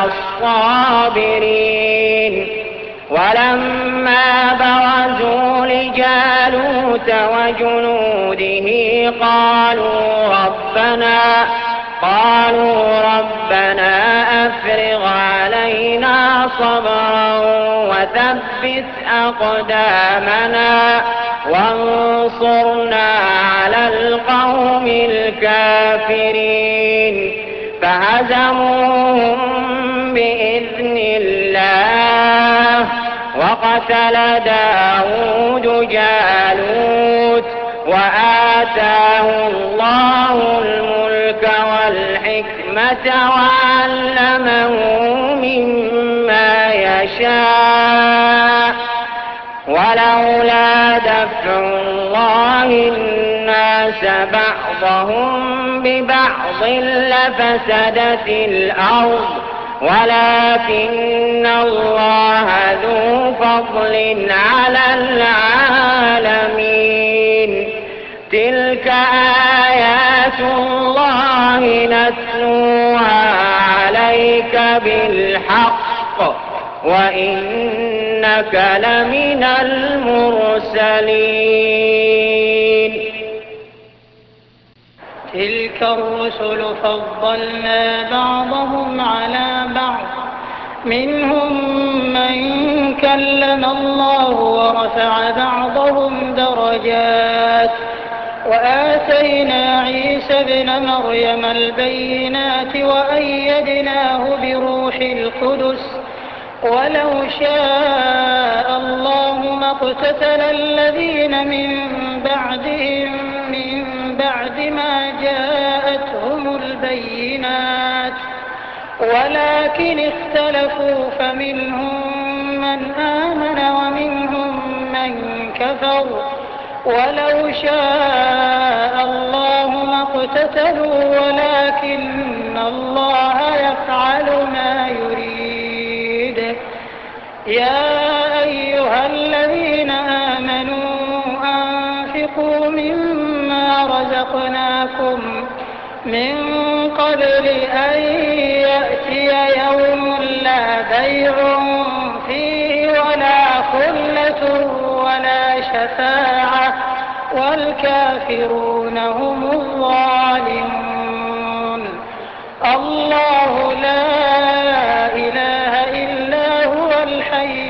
الصابرين ولما برزوا لجالوت وجنوده قالوا ربنا أفرغ علينا صبرا وثبت أقدامنا وانصرنا على القوم الكافرين فهزموهم بإذن الله وقتل داود جالوت وآتاه الله الملك والحكمة وعلمه مما يشاء ولولا دفع الله الناس بعضهم ببعض لفسدت الأرض ولكن الله ذو فضل على العالمين تلك آيات الله نتلوها عليك بالحق وإنك لمن المرسلين. تلك الرسل فضلنا بعضهم على بعض منهم من كلم الله ورفع بعضهم درجات وآتينا عيسى ابن مريم البينات وأيدناه بروح القدس ولو شاء الله ما اقتتل الذين من بعدهم من بعد ما جاءتهم البينات ولكن اختلفوا فمنهم من آمن ومنهم من كفر ولو شاء الله ما اقتتلوا ولكن الله يفعل ما يريد. يا أيها الذين آمنوا أنفقوا مما رزقناكم من قبل أن يأتي يوم لا بيع فيه ولا خلة ولا شفاعة والكافرون هم الظالمون. الله لا إله إلا هو الحي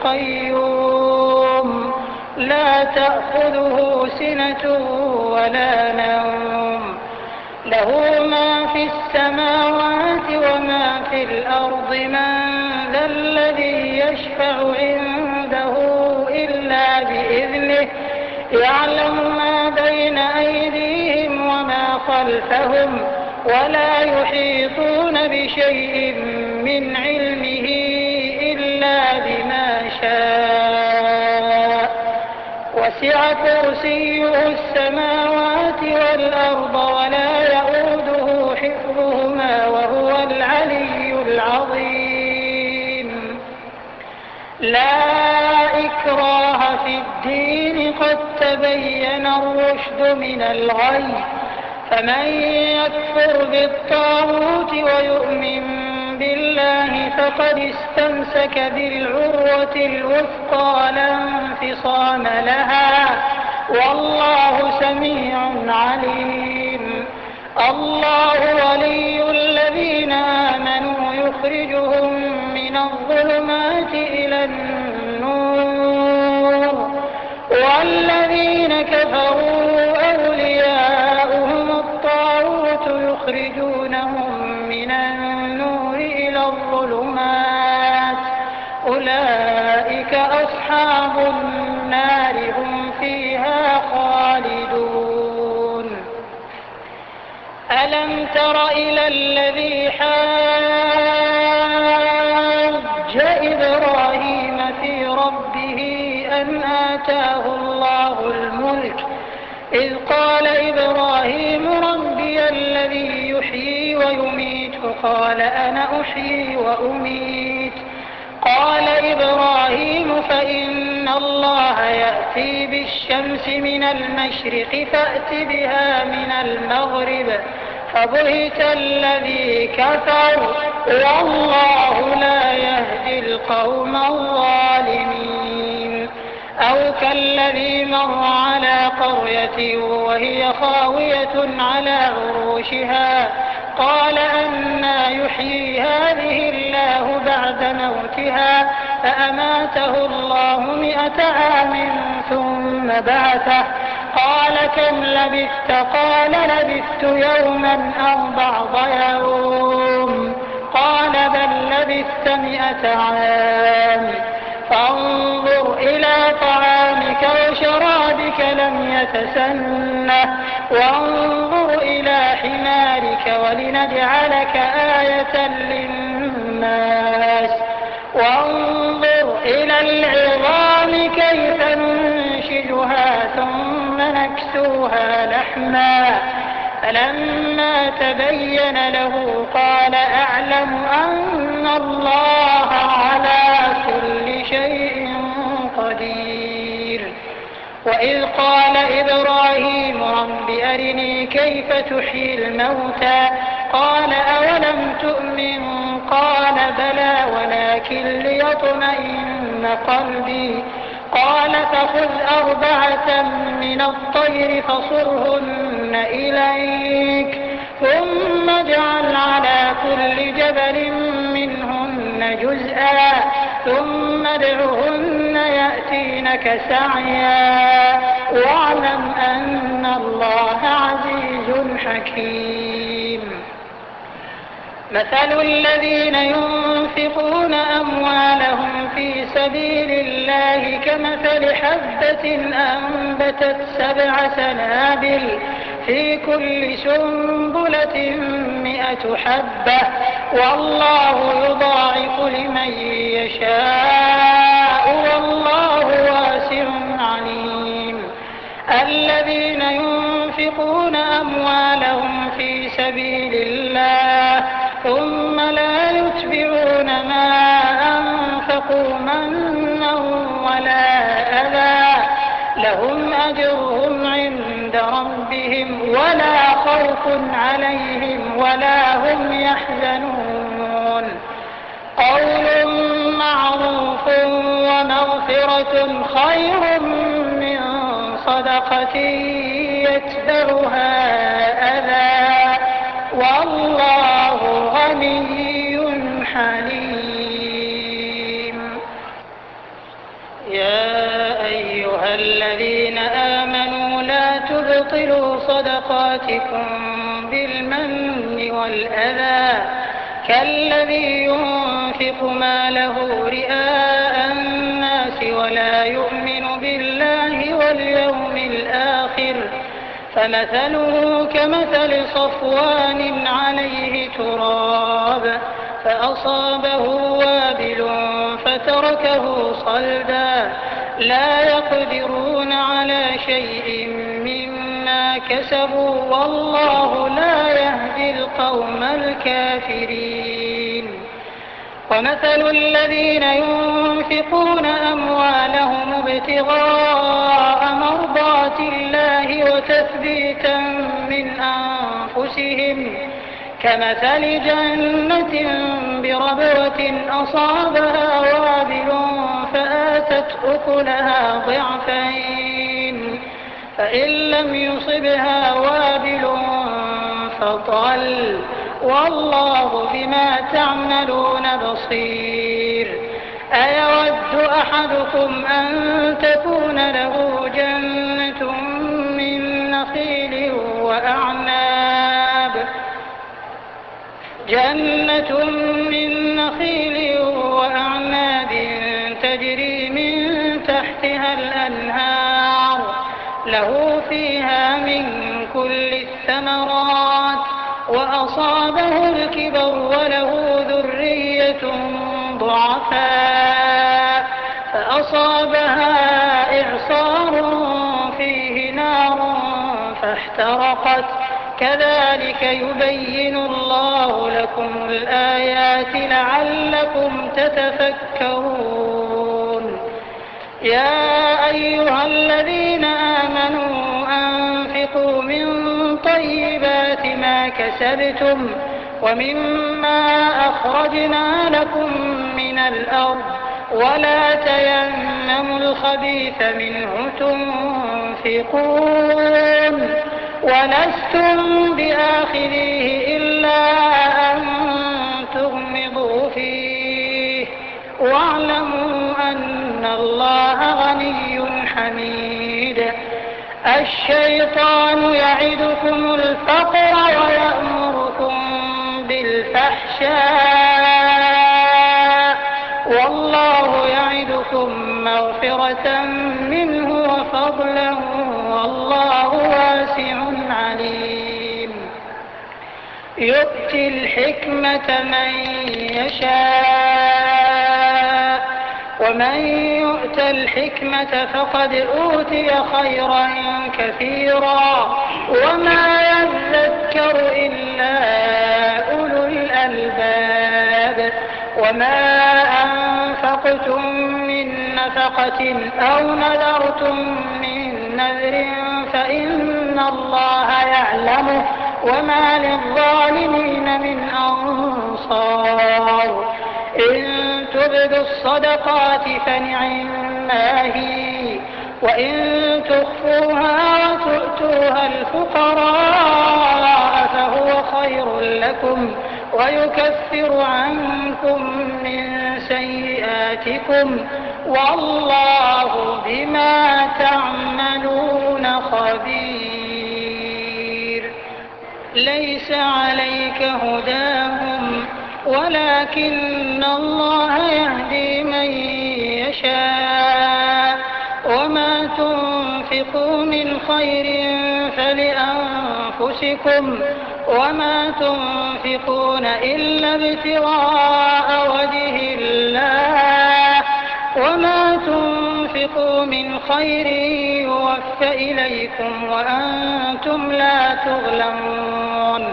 القيوم لا تأخذه سنة ولا نوم له ما في السماوات وما في الأرض من ذا الذي يشفع عنده إلا بإذنه يعلم ما بين أيديهم وما خلفهم ولا يحيطون بشيء من علمه إلا بما شاء وسع كرسيه السماوات والأرض ولا يؤوده حفظهما وهو العلي العظيم. لا إكراه في الدين قد تبين الرشد من الغي فمن يكفر بالطاغوت ويؤمن بالله فقد استمسك بالعروة الوثقى لا انفصام لها والله سميع عليم. الله ولي الذين آمنوا يخرجهم من الظلمات إلى النور والذين كفروا أولياؤهم الطاغوت يخرجونهم من النور إلى الظلمات أولئك أصحاب النار هم فيها خالدون. ألم تر إلى الذي حاج إبراهيم في ربه أن آتاه الله الملك إذ قال إبراهيم ربي الذي يحيي ويميت قال أنا أحيي وأميت قال إبراهيم فإن الله يأتي بالشمس من المشرق فأت بها من المغرب فبهت الذي كفر والله لا يهدي القوم الظالمين. أو كالذي مر على قرية وهي خاوية على عروشها قال أنى يحيي هذه الله بعد موتها فأماته الله 100 عام ثم بعثه قال كم لبثت قال لبثت يوما أو بعض يوم قال بل لبثت 100 عام فانظر إلى طعامك وشرابك لم يتسنه وانظر إلى حمارك ولنجعلك آية للناس وانظر إلى العظام كيف ننشدها ثم نكسوها لحما فلما تبين له قال أعلم أن الله على كل شيء قدير. وإذ قال إبراهيم رب أرني كيف تحيي الموتى قال أولم تؤمن قال بلى ولكن ليطمئن قلبي قال فخذ 4 من الطير فصرهن إليك ثم اجعل على كل جبل منهن جزءا ثم ادعهن يأتينك سعيا واعلم أن الله عزيز حكيم. مثل الذين ينفقون أموالهم في سبيل الله كمثل حبة أنبتت 7 سنابل في كل سنبلة 100 حبة والله يضاعف لمن يشاء والله واسع عليم. الذين ينفقون أموالهم في سبيل الله ثم لا يتبعون ما أنفقوا منا ولا أذى لهم أجرهم عند ربهم ولا خوف عليهم ولا هم يحزنون. قول معروف ومغفرة خير من صدقة يتبعها أذى والله غني حليم. يا أيها الذين آمنوا لا تبطلوا صدقاتكم بالمن والأذى كالذي ينفق ماله رئاء الناس ولا يؤمن بالله واليوم الآخر فمثله كمثل صفوان عليه تراب فأصابه وابل فتركه صلدا لا يقدرون على شيء مما كسبوا والله لا يهدي القوم الكافرين. ومثل الذين ينفقون أموالهم ابتغاء مرضات الله وتثبيتا من أنفسهم كمثل جنة بربوة أصابها وابل فآتت أكلها ضعفين فإن لم يصبها وابل فطل والله بما تعملون بصير. أيود أحدكم أن تكون له جنة من نخيل وأعناب تجري من تحتها الأنهار له فيها من كل الثمرات وأصابه الكبر وله ذرية ضعفاء فأصابها إعصار فيه نار فاحترقت كذلك يبين الله لكم الآيات لعلكم تتفكرون. يا أيها الذين آمنوا أنفقوا من طيبات ما كسبتم ومما أخرجنا لكم من الأرض ولا تيمموا الخبيث منه تنفقون ولستم بآخذيه إلا أن تغمضوا فيه واعلموا أن الله غني حميد. الشيطان يعدكم الفقر ويأمركم بالفحشاء والله يعدكم مغفرة منه وفضلا والله واسع عليم. يؤتي الحكمة من يشاء ومن يؤت الحكمة فقد أوتي خيرا كثيرا وما يذكر إلا أولو الألباب. وما أنفقتم من نفقة أو نذرتم من نذر فإن الله يعلمه وما للظالمين من أنصار إن تبدوا الصدقات فنعما هي وإن تخفوها وتؤتوها الفقراء فهو خير لكم ويكفر عنكم من سيئاتكم والله بما تعملون خبير ليس عليك هداهم ولكن الله يهدي من يشاء وما تنفقوا من خير فلأنفسكم وما تنفقون إلا ابتغاء وجه الله وما تنفقوا من خير يوفى إليكم وأنتم لا تظلمون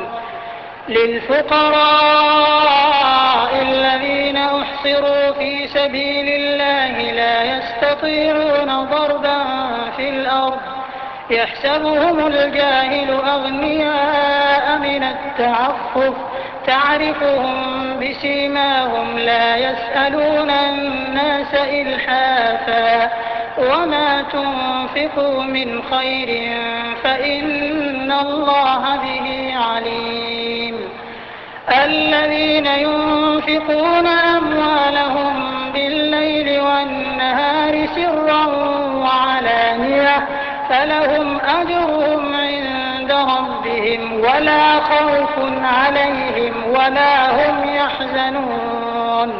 للفقراء الذين أحصروا في سبيل الله لا يستطيعون ضربا في الأرض يحسبهم الجاهل أغنياء من التعفف تعرفهم بسيماهم لا يسألون الناس إلحافا وما تنفقوا من خير فإن الله به عليم الذين ينفقون أموالهم بالليل والنهار سرا وعلانية فلهم أجرهم عند ربهم ولا خوف عليهم ولا هم يحزنون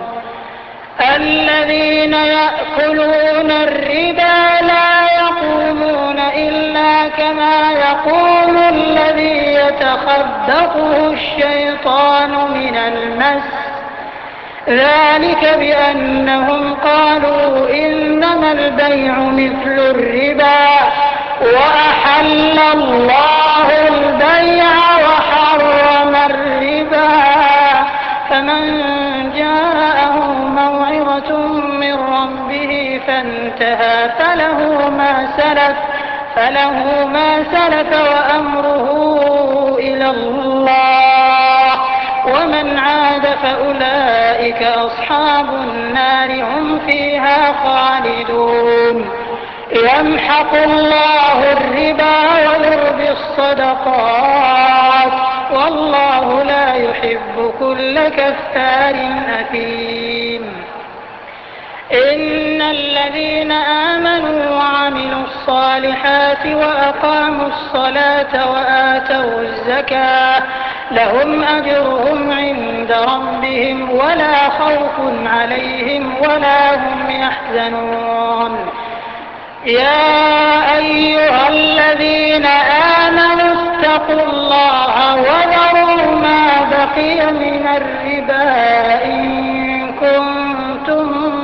الذين يأكلون الربا لا يقومون إلا كما يقوم الذي يتخبطه الشيطان من المس ذلك بأنهم قالوا إنما البيع مثل الربا وأحل الله البيع وحرم الربا فمن جاءه موعظة من ربه فانتهى فله ما سلف وأمره إلى الله ومن عاد فأولئك أصحاب النار هم فيها خالدون يمحق الله الربا ويربي الصدقات والله لا يحب كل كفار أثيم إن الذين آمنوا وعملوا الصالحات وأقاموا الصلاة وآتوا الزكاة لهم أجرهم عند ربهم ولا خوف عليهم ولا هم يحزنون يا أيها الذين آمنوا اتقوا الله وذروا ما بقي من الربا إن كنتم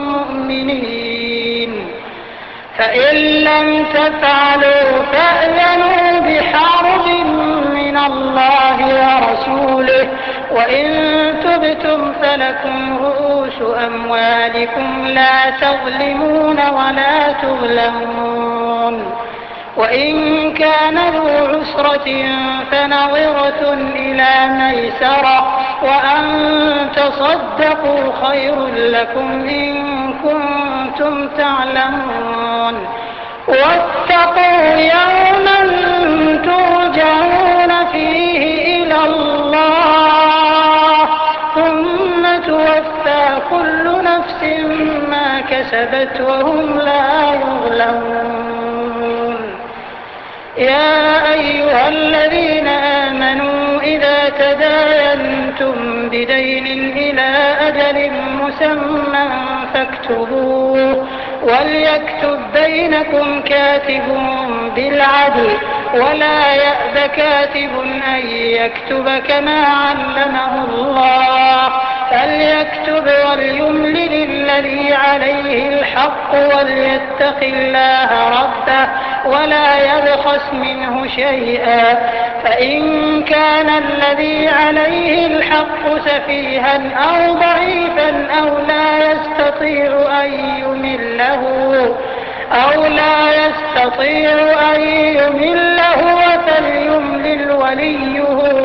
مؤمنين فإن لم تفعلوا فأذنوا بحرب من الله ورسوله وإن تبتم فلكم رؤوس أموالكم لا تظلمون ولا تظلمون وإن كان ذو عسرة فنظرة إلى ميسرة وأن تصدقوا خير لكم إن كنتم تعلمون واتقوا يوما ترجعون فيه إلى الله ثم توفى كل نفس ما كسبت وهم لا يظلمون يا أيها الذين آمنوا إذا تداينتم بدين إلى أجل مسمى فاكتبوه وليكتب بينكم كاتب بالعدل ولا يأب كاتب أن يكتب كما علمه الله فليكتب وليملل الذي عليه الحق وليتق الله ربه ولا يبخس منه شيئا فإن كان الذي عليه الحق سفيها أو ضعيفا أو لا يستطيع أن يمله فليملل وليه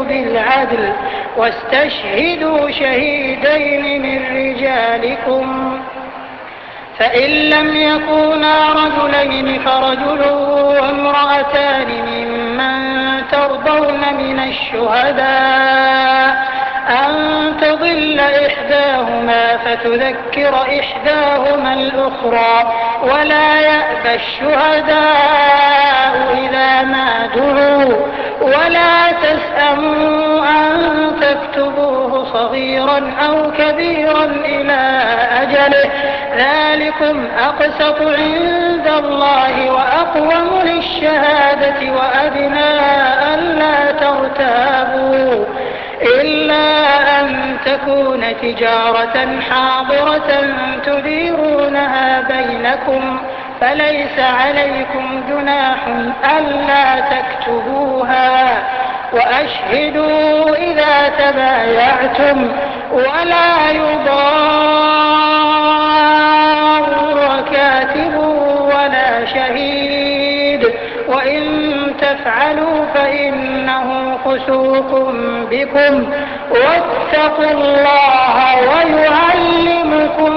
بالعدل واستشهدوا شهيدين من رجالكم فإن لم يكونا رجلين فرجل وامرأتان ممن ترضون من الشهداء أن تضل إحداهما فتذكر إحداهما الأخرى ولا يأبى الشهداء إذا ما دعوا ولا تسأموا أن تكتبوه صغيرا أو كبيرا إلى أجله ذلكم أقسط عند الله وأقوم للشهادة وأدنى ألا ترتابوا إلا أن تكون تجارة حاضرة تديرونها بينكم فليس عليكم جناح ألا تكتبوها وأشهدوا إذا تبايعتم ولا يضار كاتب ولا شهيد وإن تفعلوا فإنه فسوق بكم واتقوا الله ويعلمكم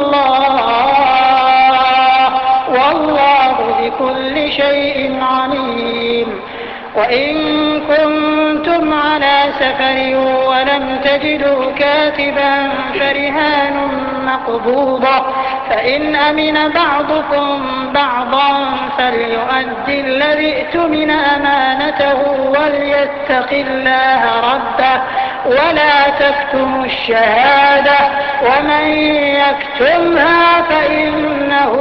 الله والله بكل شيء عليم وإن كنتم على سفر ولم تجدوا كاتبا فرهان مقبوضة فإن أمن بعضكم بعضا فليؤدي الذي ائتمن أمانته وليتق الله ربه ولا تكتموا الشهادة ومن يكتمها فإنه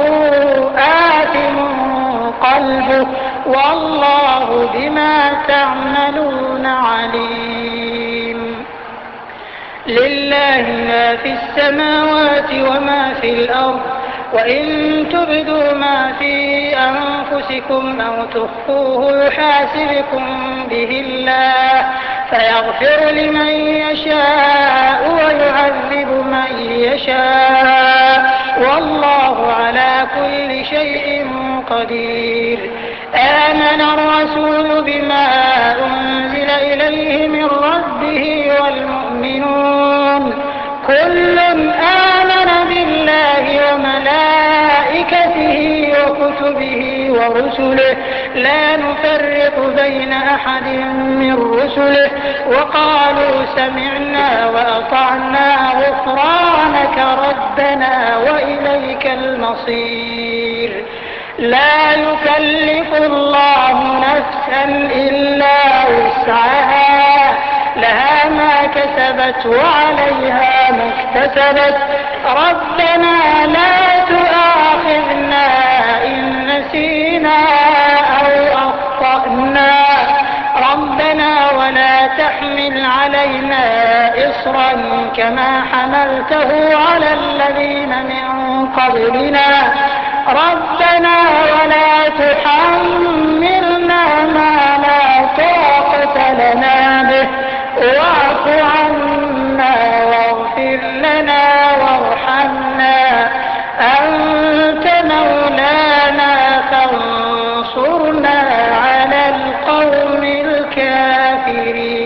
آثم قلبه والله بما تعملون عليم لله ما في السماوات وما في الأرض وإن تبدوا ما في أنفسكم أو تخفوه يحاسبكم به الله فيغفر لمن يشاء ويعذب من يشاء والله على كل شيء قدير آمن الرسول بما أنزل إليه من ربه والمؤمنون كل آمن بالله وملائكته وكتبه ورسله لا نفرق بين أحد من رسله وقالوا سمعنا وأطعنا غفرانك ربنا وإليك المصير لا يكلف الله نفسا إلا وسعها لها ما كسبت وعليها ما اكتسبت ربنا لا تؤاخذنا إن نسينا أو أخطأنا ربنا ولا تحمل علينا إصرا كما حملته على الذين من قبلنا ربنا ولا تحملنا ما لا طاقة لنا به واعف عنا واغفر لنا وارحمنا أنت مولانا فانصرنا على القوم الكافرين